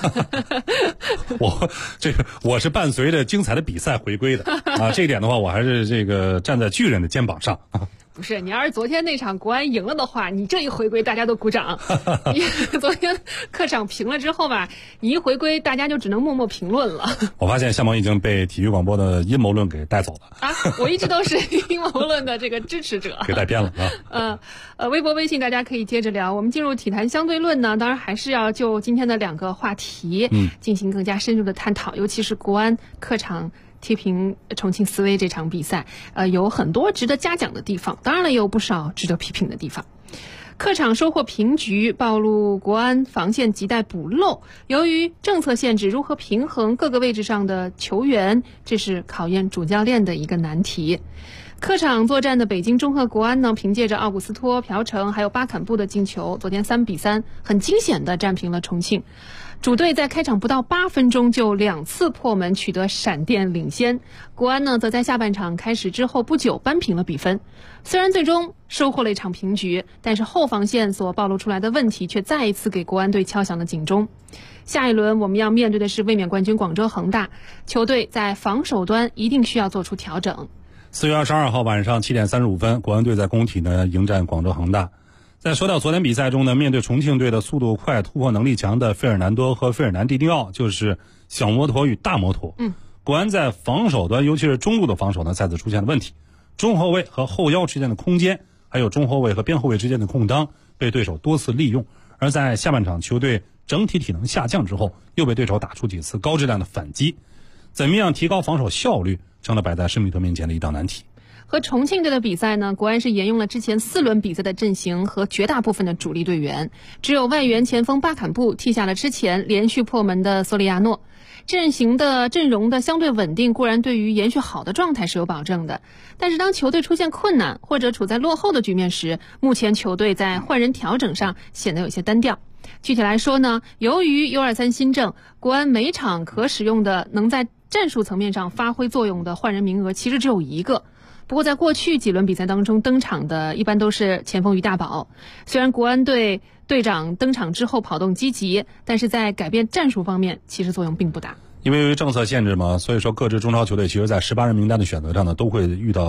S5: 我是伴随着精彩的比赛回归的啊，这一点的话，我还是这个站在巨人的肩膀上。
S4: 不是，你要是昨天那场国安赢了的话，你这一回归大家都鼓掌。你昨天客场平了之后吧，你一回归大家就只能默默评论了。
S5: 我发现向萌已经被体育广播的阴谋论给带走了
S4: 啊！我一直都是阴谋论的这个支持者，
S5: 给带偏了
S4: 啊。微博微信大家可以接着聊。我们进入体坛相对论呢，当然还是要就今天的两个话题进行更加深入的探讨，尤其是国安客场踢平重庆斯威这场比赛，有很多值得嘉奖的地方，当然了也有不少值得批评的地方。客场收获平局，暴露国安防线亟待补漏。由于政策限制，如何平衡各个位置上的球员，这是考验主教练的一个难题。客场作战的北京中赫国安呢，凭借着奥古斯托、朴成还有巴坎布的进球，昨天3-3很惊险地战平了重庆。主队在开场不到8分钟就2次破门，取得闪电领先。国安呢，则在下半场开始之后不久扳平了比分。虽然最终收获了一场平局，但是后防线所暴露出来的问题却再一次给国安队敲响了警钟。下一轮我们要面对的是卫冕冠军广州恒大，球队在防守端一定需要做出调整。
S5: 4月22号晚上7点35分，国安队在工体呢迎战广州恒大。在说到昨天比赛中呢，面对重庆队的速度快、突破能力强的费尔南多和费尔南蒂尼奥，就是小摩托与大摩托。国安在防守端，尤其是中路的防守呢，再次出现了问题。中后卫和后腰之间的空间，还有中后卫和边后卫之间的空当，被对手多次利用。而在下半场球队整体体能下降之后，又被对手打出几次高质量的反击。怎么样提高防守效率，成了摆在施密特面前的一道难题。
S4: 和重庆队的比赛呢，国安是沿用了之前4轮比赛的阵型和绝大部分的主力队员，只有外援前锋巴坎布替下了之前连续破门的索里亚诺。阵容的相对稳定固然对于延续好的状态是有保证的，但是当球队出现困难或者处在落后的局面时，目前球队在换人调整上显得有些单调。具体来说呢，由于 U23 新政，国安每场可使用的能在战术层面上发挥作用的换人名额其实只有1个。不过在过去几轮比赛当中登场的一般都是前锋于大宝。虽然国安队队长登场之后跑动积极，但是在改变战术方面其实作用并不大。
S5: 因为政策限制嘛，所以说各支中超球队其实在18人名单的选择上呢，都会遇到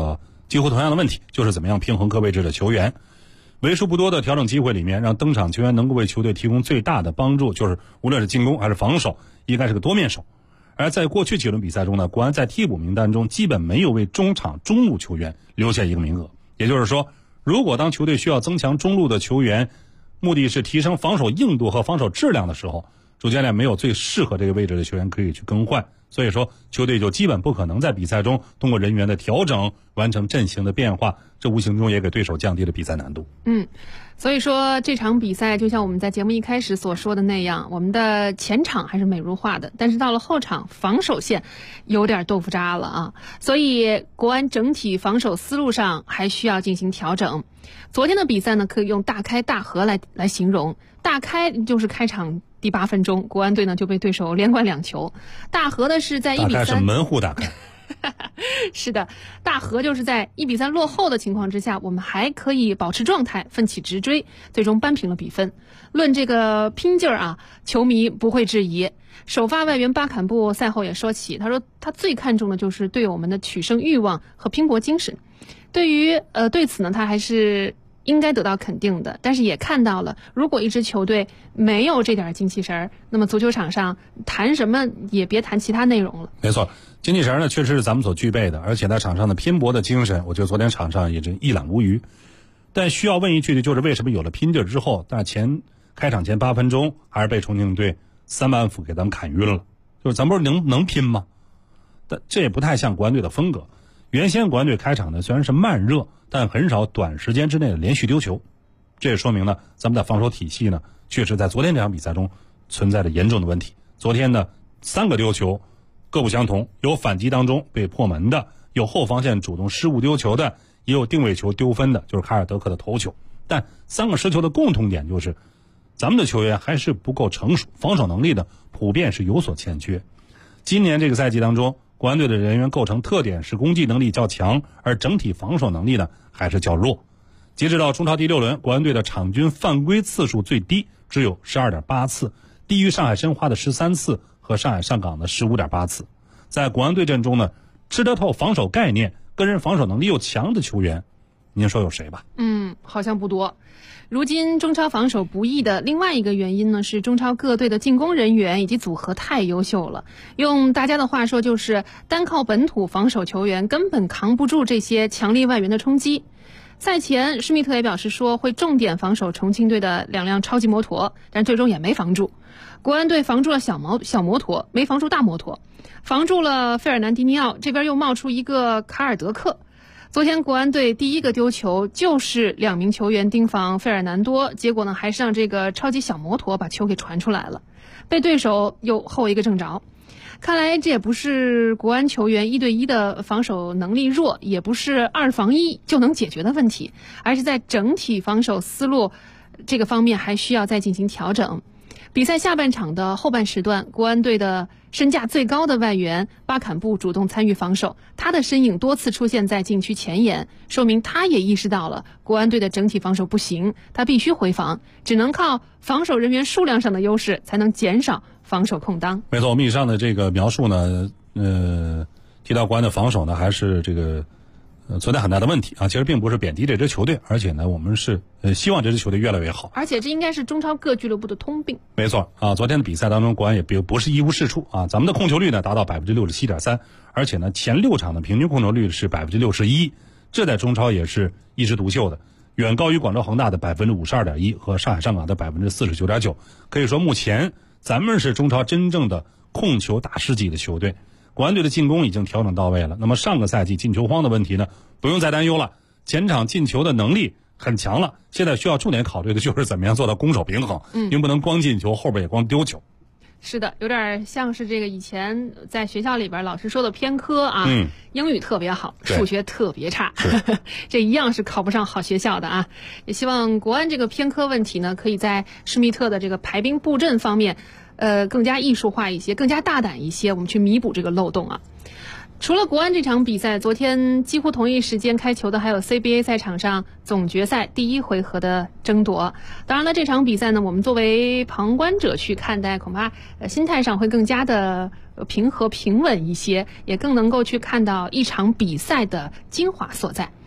S5: 几乎同样的问题，就是怎么样平衡各位置的球员。为数不多的调整机会里面，让登场球员能够为球队提供最大的帮助，就是无论是进攻还是防守，应该是个多面手。而在过去几轮比赛中呢，国安在替补名单中基本没有为中场中路球员留下一个名额。也就是说，如果当球队需要增强中路的球员，目的是提升防守硬度和防守质量的时候，主教练没有最适合这个位置的球员可以去更换，所以说球队就基本不可能在比赛中通过人员的调整完成阵型的变化，这无形中也给对手降低了比赛难度。
S4: 所以说这场比赛就像我们在节目一开始所说的那样，我们的前场还是美如画的，但是到了后场防守线有点豆腐渣了啊，所以国安整体防守思路上还需要进行调整。昨天的比赛呢，可以用大开大合来形容。大开就是开场第8分钟，国安队呢就被对手连灌2球。大合的是在1比3，
S5: 大概是门户大开。
S4: 是的，大和就是在1比3落后的情况之下，我们还可以保持状态，奋起直追，最终扳平了比分。论这个拼劲儿啊，球迷不会质疑。首发外援巴坎布赛后也说起，他说他最看重的就是队友们的取胜欲望和拼搏精神。对此呢，他还是应该得到肯定的，但是也看到了，如果一支球队没有这点精气神儿，那么足球场上谈什么也别谈其他内容了。
S5: 没错，精气神呢确实是咱们所具备的，而且在场上的拼搏的精神，我觉得昨天场上也是一览无余。但需要问一句的就是，为什么有了拼劲儿之后，但开场前8分钟还是被重庆队3板斧给咱们砍晕了？就是咱们不是能拼吗？但这也不太像国安队的风格。原先国安队开场呢虽然是慢热，但很少短时间之内的连续丢球，这也说明呢咱们的防守体系呢确实在昨天这场比赛中存在着严重的问题。昨天呢3个丢球各不相同，有反击当中被破门的，有后防线主动失误丢球的，也有定位球丢分的，就是卡尔德克的头球。但3个失球的共同点就是咱们的球员还是不够成熟，防守能力呢普遍是有所欠缺。今年这个赛季当中，国安队的人员构成特点是攻击能力较强，而整体防守能力呢还是较弱。截止到中超第6轮，国安队的场均犯规次数最低只有 12.8 次，低于上海申花的13次和上海上港的 15.8 次。在国安队阵中呢，吃得透防守概念、个人防守能力又强的球员，您说有谁吧？
S4: 好像不多。如今中超防守不易的另外一个原因呢，是中超各队的进攻人员以及组合太优秀了。用大家的话说，就是单靠本土防守球员根本扛不住这些强力外援的冲击。赛前施密特也表示说会重点防守重庆队的2辆超级摩托，但最终也没防住。国安队防住了小摩托，没防住大摩托，防住了费尔南迪尼奥，这边又冒出一个卡尔德克。昨天国安队第一个丢球就是2名球员盯防费尔南多，结果呢还是让这个超级小摩托把球给传出来了，被对手又后一个正着。看来这也不是国安球员1对1的防守能力弱，也不是2防1就能解决的问题，而是在整体防守思路这个方面还需要再进行调整。比赛下半场的后半时段，国安队的身价最高的外援巴坎布主动参与防守，他的身影多次出现在禁区前沿，说明他也意识到了国安队的整体防守不行，他必须回防，只能靠防守人员数量上的优势才能减少防守空当。
S5: 没错，我们以上的这个描述呢，提到国安的防守呢，还是这个存在很大的问题啊。其实并不是贬低这支球队，而且呢，我们是希望这支球队越来越好。
S4: 而且这应该是中超各俱乐部的通病。
S5: 没错啊，昨天的比赛当中，国安也不是一无是处啊。咱们的控球率呢达到 67.3%， 而且呢前6场的平均控球率是 61%， 这在中超也是一枝独秀的，远高于广州恒大的 52.1% 和上海上港的 49.9%。可以说目前咱们是中超真正的控球大师级的球队。国安队的进攻已经调整到位了，那么上个赛季进球荒的问题呢，不用再担忧了，前场进球的能力很强了，现在需要重点考虑的就是怎么样做到攻守平衡，因为不能光进球后边也光丢球。
S4: 是的，有点像是这个以前在学校里边老师说的偏科啊，英语特别好，数学特别差，这一样是考不上好学校的啊。也希望国安这个偏科问题呢，可以在施密特的这个排兵布阵方面更加艺术化一些，更加大胆一些，我们去弥补这个漏洞啊。除了国安这场比赛，昨天几乎同一时间开球的还有 CBA 赛场上总决赛第1回合的争夺。当然了，这场比赛呢，我们作为旁观者去看待，恐怕心态上会更加的平和平稳一些，也更能够去看到一场比赛的精华所在。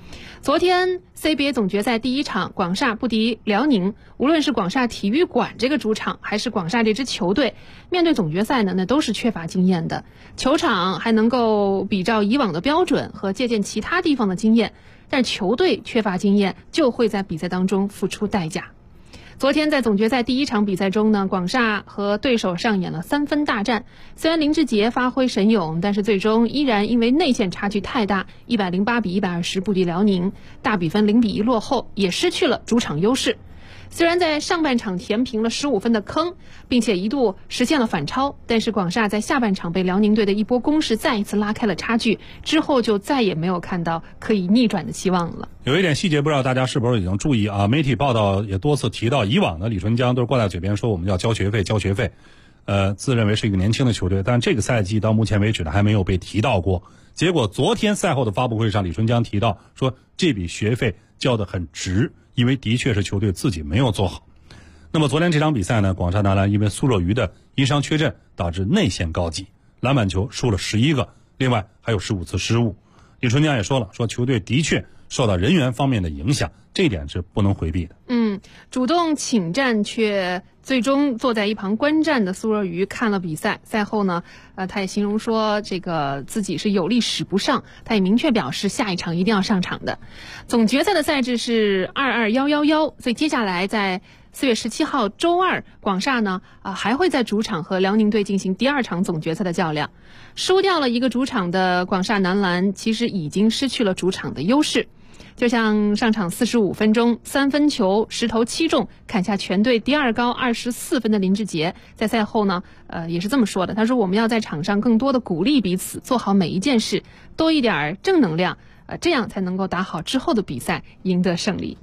S4: 昨天 CBA 总决赛第一场，广厦不敌辽宁。无论是广厦体育馆这个主场，还是广厦这支球队，面对总决赛呢，那都是缺乏经验的。球场还能够比照以往的标准和借鉴其他地方的经验，但球队缺乏经验，就会在比赛当中付出代价。昨天在总决赛第一场比赛中呢，广厦和对手上演了3分大战。虽然林志杰发挥神勇，但是最终依然因为内线差距太大，108比120不敌辽宁，大比分0比1落后，也失去了主场优势。虽然在上半场填平了15分的坑，并且一度实现了反超，但是广厦在下半场被辽宁队的一波攻势再一次拉开了差距，之后就再也没有看到可以逆转的希望了。
S5: 有一点细节不知道大家是否已经注意啊？媒体报道也多次提到，以往的李纯江都是挂在嘴边说我们要交学费，自认为是一个年轻的球队，但这个赛季到目前为止呢还没有被提到过。结果昨天赛后的发布会上，李纯江提到说这笔学费交得很值，因为的确是球队自己没有做好。那么昨天这场比赛呢，广厦男篮因为苏若瑜的因伤缺阵，导致内线告急，篮板球输了11个，另外还有15次失误。李纯江也说了，说球队的确受到人员方面的影响，这一点是不能回避的。
S4: 主动请战却最终坐在一旁观战的苏若瑜看了比赛，赛后呢，他也形容说这个自己是有力使不上，他也明确表示下一场一定要上场的。总决赛的赛制是22111，所以接下来在4月17号周二，广厦呢还会在主场和辽宁队进行第2场总决赛的较量。输掉了一个主场的广厦男篮，其实已经失去了主场的优势。就像上场45分钟3分球10投7中，砍下全队第2高24分的林志杰，在赛后呢也是这么说的，他说我们要在场上更多的鼓励彼此，做好每一件事，多一点正能量，这样才能够打好之后的比赛，赢得胜利。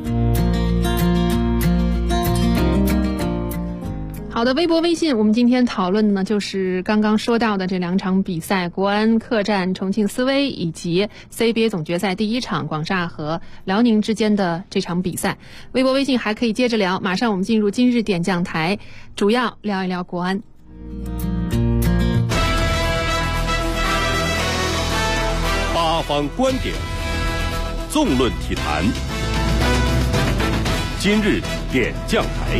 S4: 好的，微博微信我们今天讨论的呢，就是刚刚说到的这2场比赛，国安客战重庆斯威，以及 CBA 总决赛第一场广厦和辽宁之间的这场比赛。微博微信还可以接着聊，马上我们进入今日点将台，主要聊一聊国安。
S1: 八方观点，纵论体坛，今日点将台。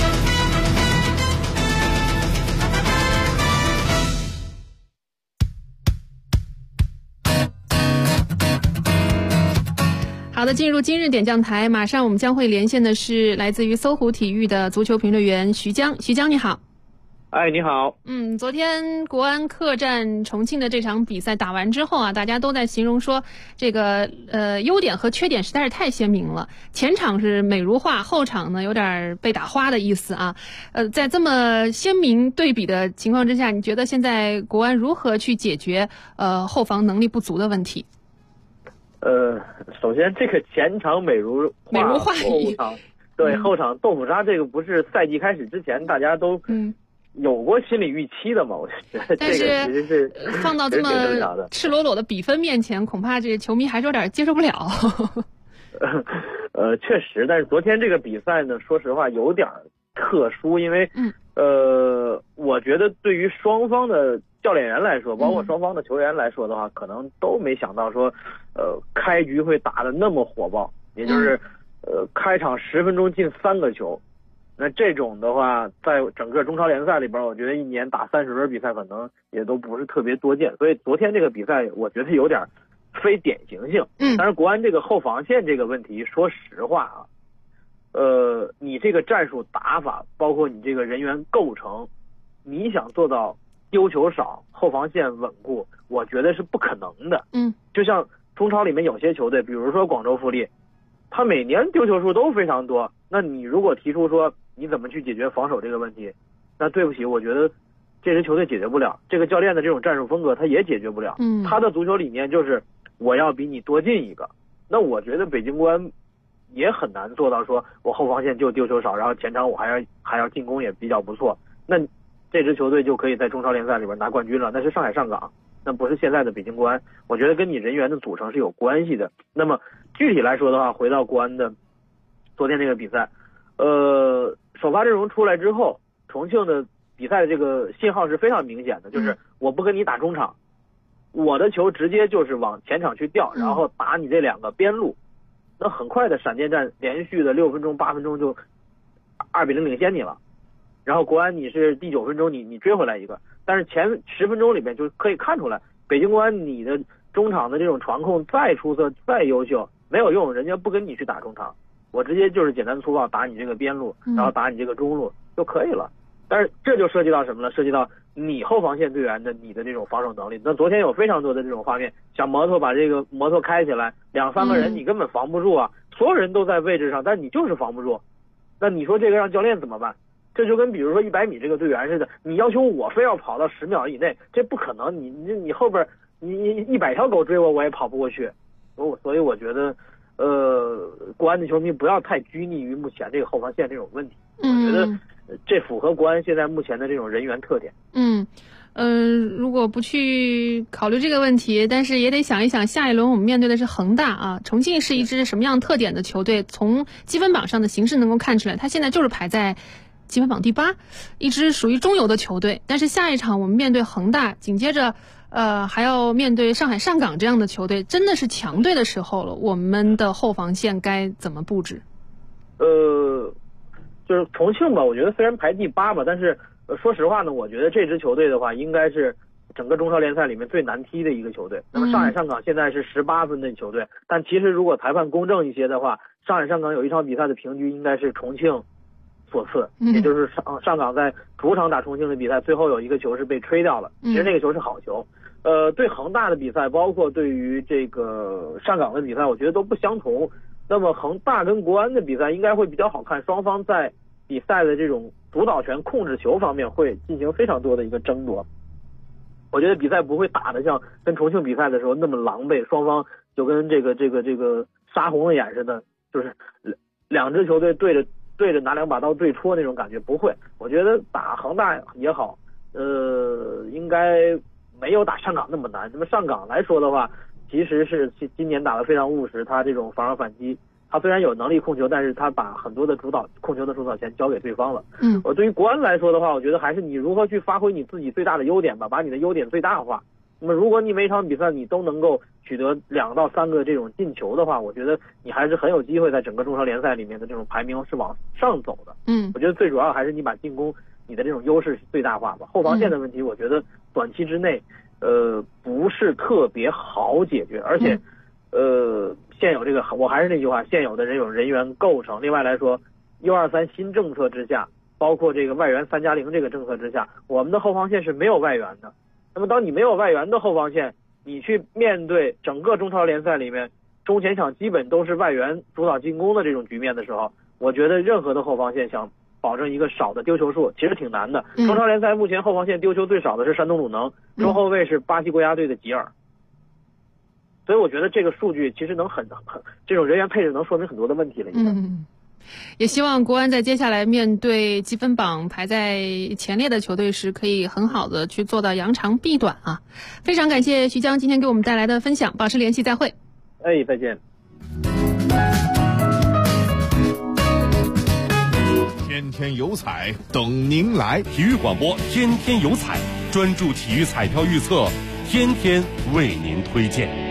S4: 好的，进入今日点将台，马上我们将会连线的是来自于搜狐体育的足球评论员徐江。徐江你好。
S14: 你好。
S4: 昨天国安客战重庆的这场比赛打完之后啊，大家都在形容说这个优点和缺点实在是太鲜明了。前场是美如画，后场呢有点被打花的意思啊。在这么鲜明对比的情况之下，你觉得现在国安如何去解决后防能力不足的问题？
S14: 首先这个前场美如画，后场后场豆腐渣，这个不是赛季开始之前大家都有过心理预期的嘛？我觉得这个其实是
S4: 放到这么赤裸裸的比分面前，恐怕这球迷还是有点接受不了。
S14: 确实，但是昨天这个比赛呢，说实话有点特殊，因为我觉得对于双方的教练员来说，包括双方的球员来说的话，可能都没想到说，开局会打得那么火爆，也就是开场10分钟进3个球。那这种的话，在整个中超联赛里边，我觉得一年打30轮比赛可能也都不是特别多见，所以昨天这个比赛我觉得有点非典型性。但是国安这个后防线这个问题，说实话啊，你这个战术打法，包括你这个人员构成，你想做到丢球少、后防线稳固，我觉得是不可能的。就像中超里面有些球队，比如说广州富力，他每年丢球数都非常多。那你如果提出说你怎么去解决防守这个问题，那对不起，我觉得这支球队解决不了，这个教练的这种战术风格他也解决不了。他的足球理念就是我要比你多进一个。那我觉得北京国安也很难做到说我后防线就丢球少，然后前场我还要进攻也比较不错。那这支球队就可以在中超联赛里边拿冠军了，那是上海上港，那不是现在的北京国安。我觉得跟你人员的组成是有关系的。那么具体来说的话，回到国安的昨天这个比赛，首发阵容出来之后，重庆的比赛的这个信号是非常明显的，就是我不跟你打中场，我的球直接就是往前场去调，然后打你这2个边路。 那很快的闪电战连续的6分钟、8分钟就2-0领先你了，然后国安你是第9分钟你追回来一个，但是前10分钟里面就可以看出来，北京国安你的中场的这种传控再出色再优秀没有用，人家不跟你去打中场，我直接就是简单粗暴打你这个边路，然后打你这个中路就可以了。但是这就涉及到什么呢？涉及到你后防线队员的你的这种防守能力。那昨天有非常多的这种画面，小摩托把这个摩托开起来，2-3个人你根本防不住啊，所有人都在位置上，但你就是防不住。那你说这个让教练怎么办？这就跟比如说100米这个队员似的，你要求我非要跑到10秒以内，这不可能。你后边你100条狗追我也跑不过去。所以我觉得，国安的球迷不要太拘泥于目前这个后防线这种问题。我觉得这符合国安现在目前的这种人员特点。
S4: 如果不去考虑这个问题，但是也得想一想，下一轮我们面对的是恒大啊。重庆是一支什么样特点的球队？从积分榜上的形势能够看出来，他现在就是排在积分榜第8，一支属于中游的球队。但是下一场我们面对恒大，紧接着还要面对上海上港这样的球队，真的是强队的时候了。我们的后防线该怎么布置？
S14: 就是重庆吧，我觉得虽然排第8吧，但是说实话呢，我觉得这支球队的话，应该是整个中超联赛里面最难踢的一个球队。那么上海上港现在是18分的球队，但其实如果裁判公正一些的话，上海上港有一场比赛的平局应该是重庆所赐，也就是上港在主场打重庆的比赛，最后有一个球是被吹掉了，其实那个球是好球。对恒大的比赛，包括对于这个上港的比赛，我觉得都不相同。那么恒大跟国安的比赛应该会比较好看，双方在比赛的这种主导权、控制球方面会进行非常多的一个争夺。我觉得比赛不会打得像跟重庆比赛的时候那么狼狈，双方就跟这个杀红了眼似的，就是两支球队对着拿2把刀对戳那种感觉，不会。我觉得打恒大也好，应该没有打上港那么难。那么上港来说的话，其实是今年打得非常务实，他这种防守反击，他虽然有能力控球，但是他把很多的控球的主导权交给对方了。对于国安来说的话，我觉得还是你如何去发挥你自己最大的优点吧，把你的优点最大化。那么如果你每场比赛你都能够取得2到3个这种进球的话，我觉得你还是很有机会在整个中超联赛里面的这种排名是往上走的。我觉得最主要还是你把进攻你的这种优势最大化吧。后防线的问题，我觉得短期之内不是特别好解决，而且现有这个，我还是那句话，现有的这种人员构成。另外来说，123新政策之下，包括这个外援3+0这个政策之下，我们的后防线是没有外援的。那么当你没有外援的后防线，你去面对整个中超联赛里面中前场基本都是外援主导进攻的这种局面的时候，我觉得任何的后防线想保证一个少的丢球数其实挺难的。中超联赛目前后防线丢球最少的是山东鲁能，中后卫是巴西国家队的吉尔。所以我觉得这个数据其实能这种人员配置能说明很多的问题了。
S4: 也希望国安在接下来面对积分榜排在前列的球队时，可以很好的去做到扬长避短啊！非常感谢徐江今天给我们带来的分享，保持联系，再会。
S14: 再见。
S1: 天天有彩等您来，体育广播天天有彩，专注体育彩票预测，天天为您推荐。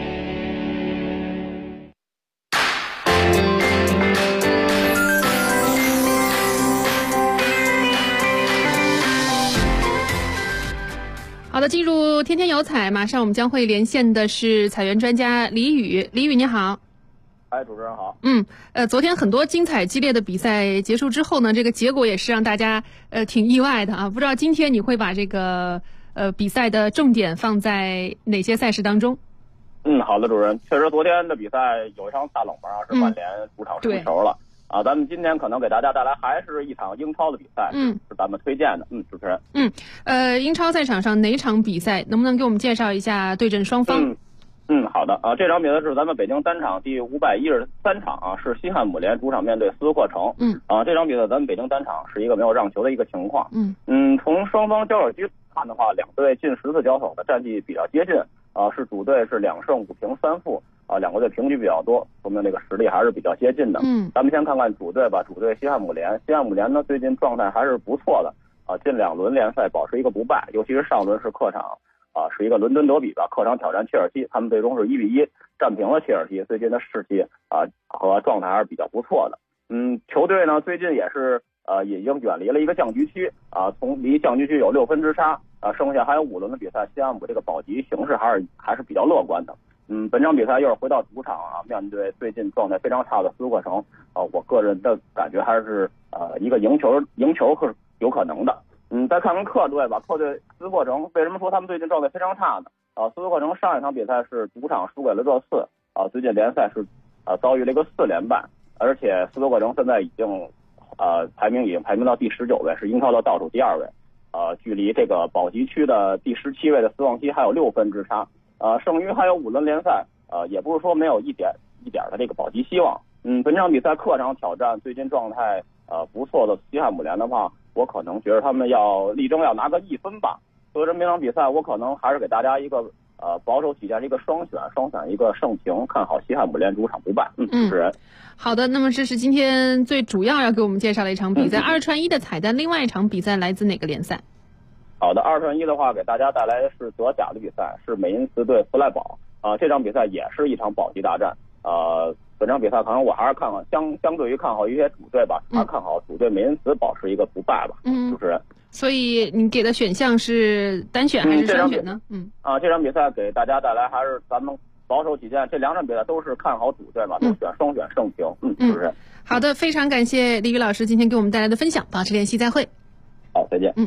S4: 好的，进入天天有彩，马上我们将会连线的是彩员专家李宇。李宇你好。
S15: 主持人好。
S4: 昨天很多精彩激烈的比赛结束之后呢，这个结果也是让大家挺意外的啊。不知道今天你会把这个比赛的重点放在哪些赛事当中？
S15: 好的，主持人，确实昨天的比赛有一场大冷门是曼联主场输球了。咱们今天可能给大家带来还是一场英超的比赛，是咱们推荐的。主持人。
S4: 英超赛场上哪场比赛，能不能给我们介绍一下对阵双方？
S15: 好的这场比赛是咱们北京单场第513场是西汉姆联主场面对斯图克城。这场比赛咱们北京单场是一个没有让球的一个情况。从双方交手机看的话，两队近10次交手的战绩比较接近是主队是2胜5平3负两个队平局比较多，说明这个实力还是比较接近的。咱们先看看主队吧，主队西汉姆联。西汉姆联呢最近状态还是不错的近2轮联赛保持一个不败，尤其是上轮是客场是一个伦敦德比吧，客场挑战切尔西，他们最终是1-1战平了切尔西。最近的士气和状态还是比较不错的。球队呢最近也是已经远离了一个降级区从离降级区有6分之差剩下还有5轮的比赛，西汉姆这个保级形势还是比较乐观的。本场比赛又是回到主场面对最近状态非常差的斯科城我个人的感觉还是一个赢球是有可能的。再看看客队吧，客队斯科城为什么说他们最近状态非常差呢？斯科城上一场比赛是主场输给了热刺最近联赛是遭遇了一个4连败，而且斯科城现在已经排名到第19位，是英超的倒数第2位，距离这个保级区的第17位的斯旺西还有6分之差，剩余还有5轮联赛，也不是说没有一点的这个保级希望。本场比赛客场挑战最近状态不错的西汉姆联的话，我可能觉得他们要力争要拿个1分吧。所以这场比赛我可能还是给大家一个保守起见一个双选一个胜平，看好西汉姆联主场不败。主持人。
S4: 好的，那么这是今天最主要要给我们介绍的一场比赛，2串1的彩蛋。另外一场比赛来自哪个联赛？
S15: 好的，2串1的话给大家带来的是德甲的比赛，是美因茨对弗赖堡。这场比赛也是一场保级大战。本场比赛可能我还是看好相对于看好一些主队吧，还看好主队美因茨保持一个不败吧。主持人。
S4: 所以你给的选项是单选还是双选呢？
S15: 这场比赛给大家带来还是咱们保守起见，这2场比赛都是看好主队嘛，都选双选胜平。主持人。
S4: 好的，非常感谢李宇老师今天给我们带来的分享，保持联系，再会。
S15: 好，再见。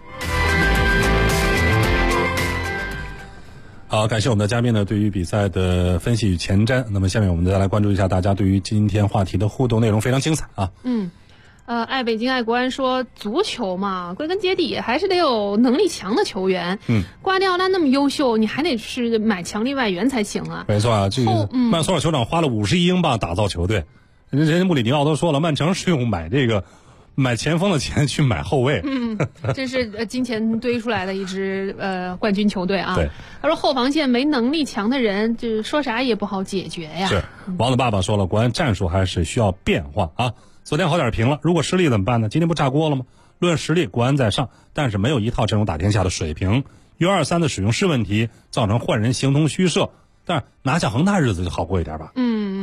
S5: 好，感谢我们的嘉宾呢对于比赛的分析与前瞻。那么下面我们再来关注一下大家对于今天话题的互动内容，非常精彩啊。
S4: 爱北京爱国安说，足球嘛，归根结底还是得有能力强的球员。瓜迪奥拉那么优秀，你还得是买强力外援才行啊。
S5: 没错啊，这个曼索尔酋长花了50亿英镑打造球队，人家穆里尼奥都说了，曼城是用买前锋的钱去买后卫。
S4: 这是金钱堆出来的一支冠军球队啊。
S5: 对，
S4: 他说后防线没能力强的人，就是说啥也不好解决呀。
S5: 是，王子爸爸说了，国安战术还是需要变化啊。昨天好点评了，如果实力怎么办呢？今天不炸锅了吗？论实力，国安在上，但是没有一套阵容打天下的水平。U23的使用是问题，造成换人形同虚设。但是拿下恒大日子就好过一点吧。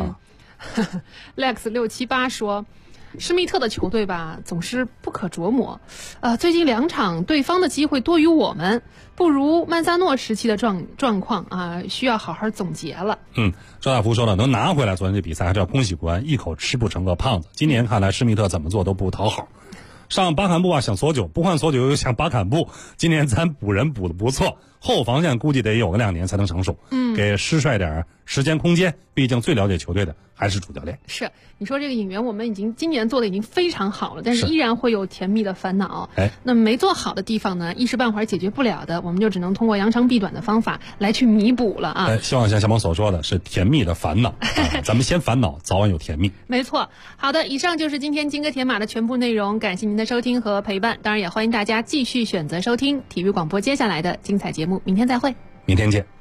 S4: Lex678 说，施密特的球队吧，总是不可琢磨。最近2场对方的机会多于我们，不如曼萨诺时期的状况啊，需要好好总结了。
S5: 赵大福说了，能拿回来昨天这比赛还是要恭喜国安，一口吃不成个胖子。今年看来施密特怎么做都不讨好。上巴坎布想索9，不换索9又想巴坎布。今年咱补人补的不错，后防线估计得有个2年才能成熟。给施帅点时间空间，毕竟最了解球队的还是主教练。
S4: 是，你说这个引援我们今年做的已经非常好了，但是依然会有甜蜜的烦恼。那么没做好的地方呢，一时半会儿解决不了的，我们就只能通过扬长避短的方法来去弥补了啊。
S5: 希望像小萌所说的是甜蜜的烦恼，咱们先烦恼，早晚有甜蜜。
S4: 没错。好的，以上就是今天金戈铁马的全部内容，感谢您的收听和陪伴，当然也欢迎大家继续选择收听体育广播接下来的精彩节目，明天再会。
S5: 明天见。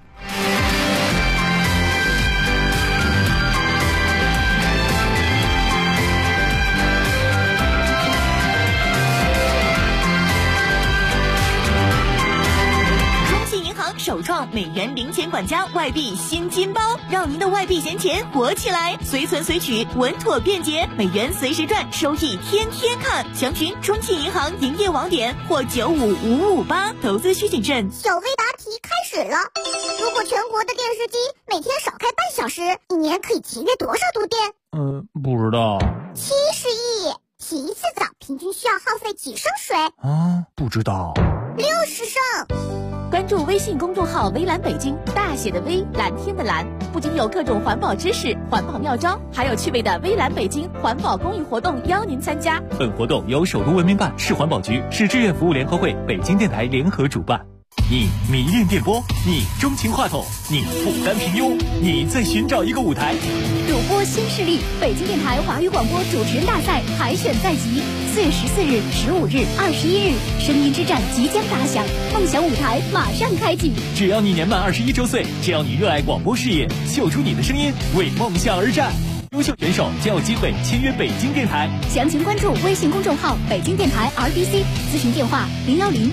S16: 首创美元零钱管家外币新金包，让您的外币闲钱活起来，随存随取稳妥便捷，美元随时赚，收益天天看。详询中信银行营业网点或95558，投资需谨慎。
S11: 小微答题开始了，如果全国的电视机每天少开半小时，一年可以节约多少度电？
S12: 不知道。
S11: 70亿。洗一次澡平均需要耗费几升水？
S12: 不知道。
S11: 60升。
S16: 关注微信公众号微蓝北京，大写的微，蓝天的蓝，不仅有各种环保知识、环保妙招，还有趣味的微蓝北京环保公益活动邀您参加。
S3: 本活动由首都文明办、市环保局、市志愿服务联合会、北京电台联合主办。你迷恋电波，你钟情话筒，你不甘平庸，你在寻找一个舞台。
S16: 主播新势力，北京电台华语广播主持人大赛海选在即，4月14日、15日、21日，声音之战即将打响，梦想舞台马上开启。
S3: 只要你年满21周岁，只要你热爱广播事业，秀出你的声音，为梦想而战。优秀选手就有机会签约北京电台。
S16: 详情关注微信公众号北京电台 RBC， 咨询电话010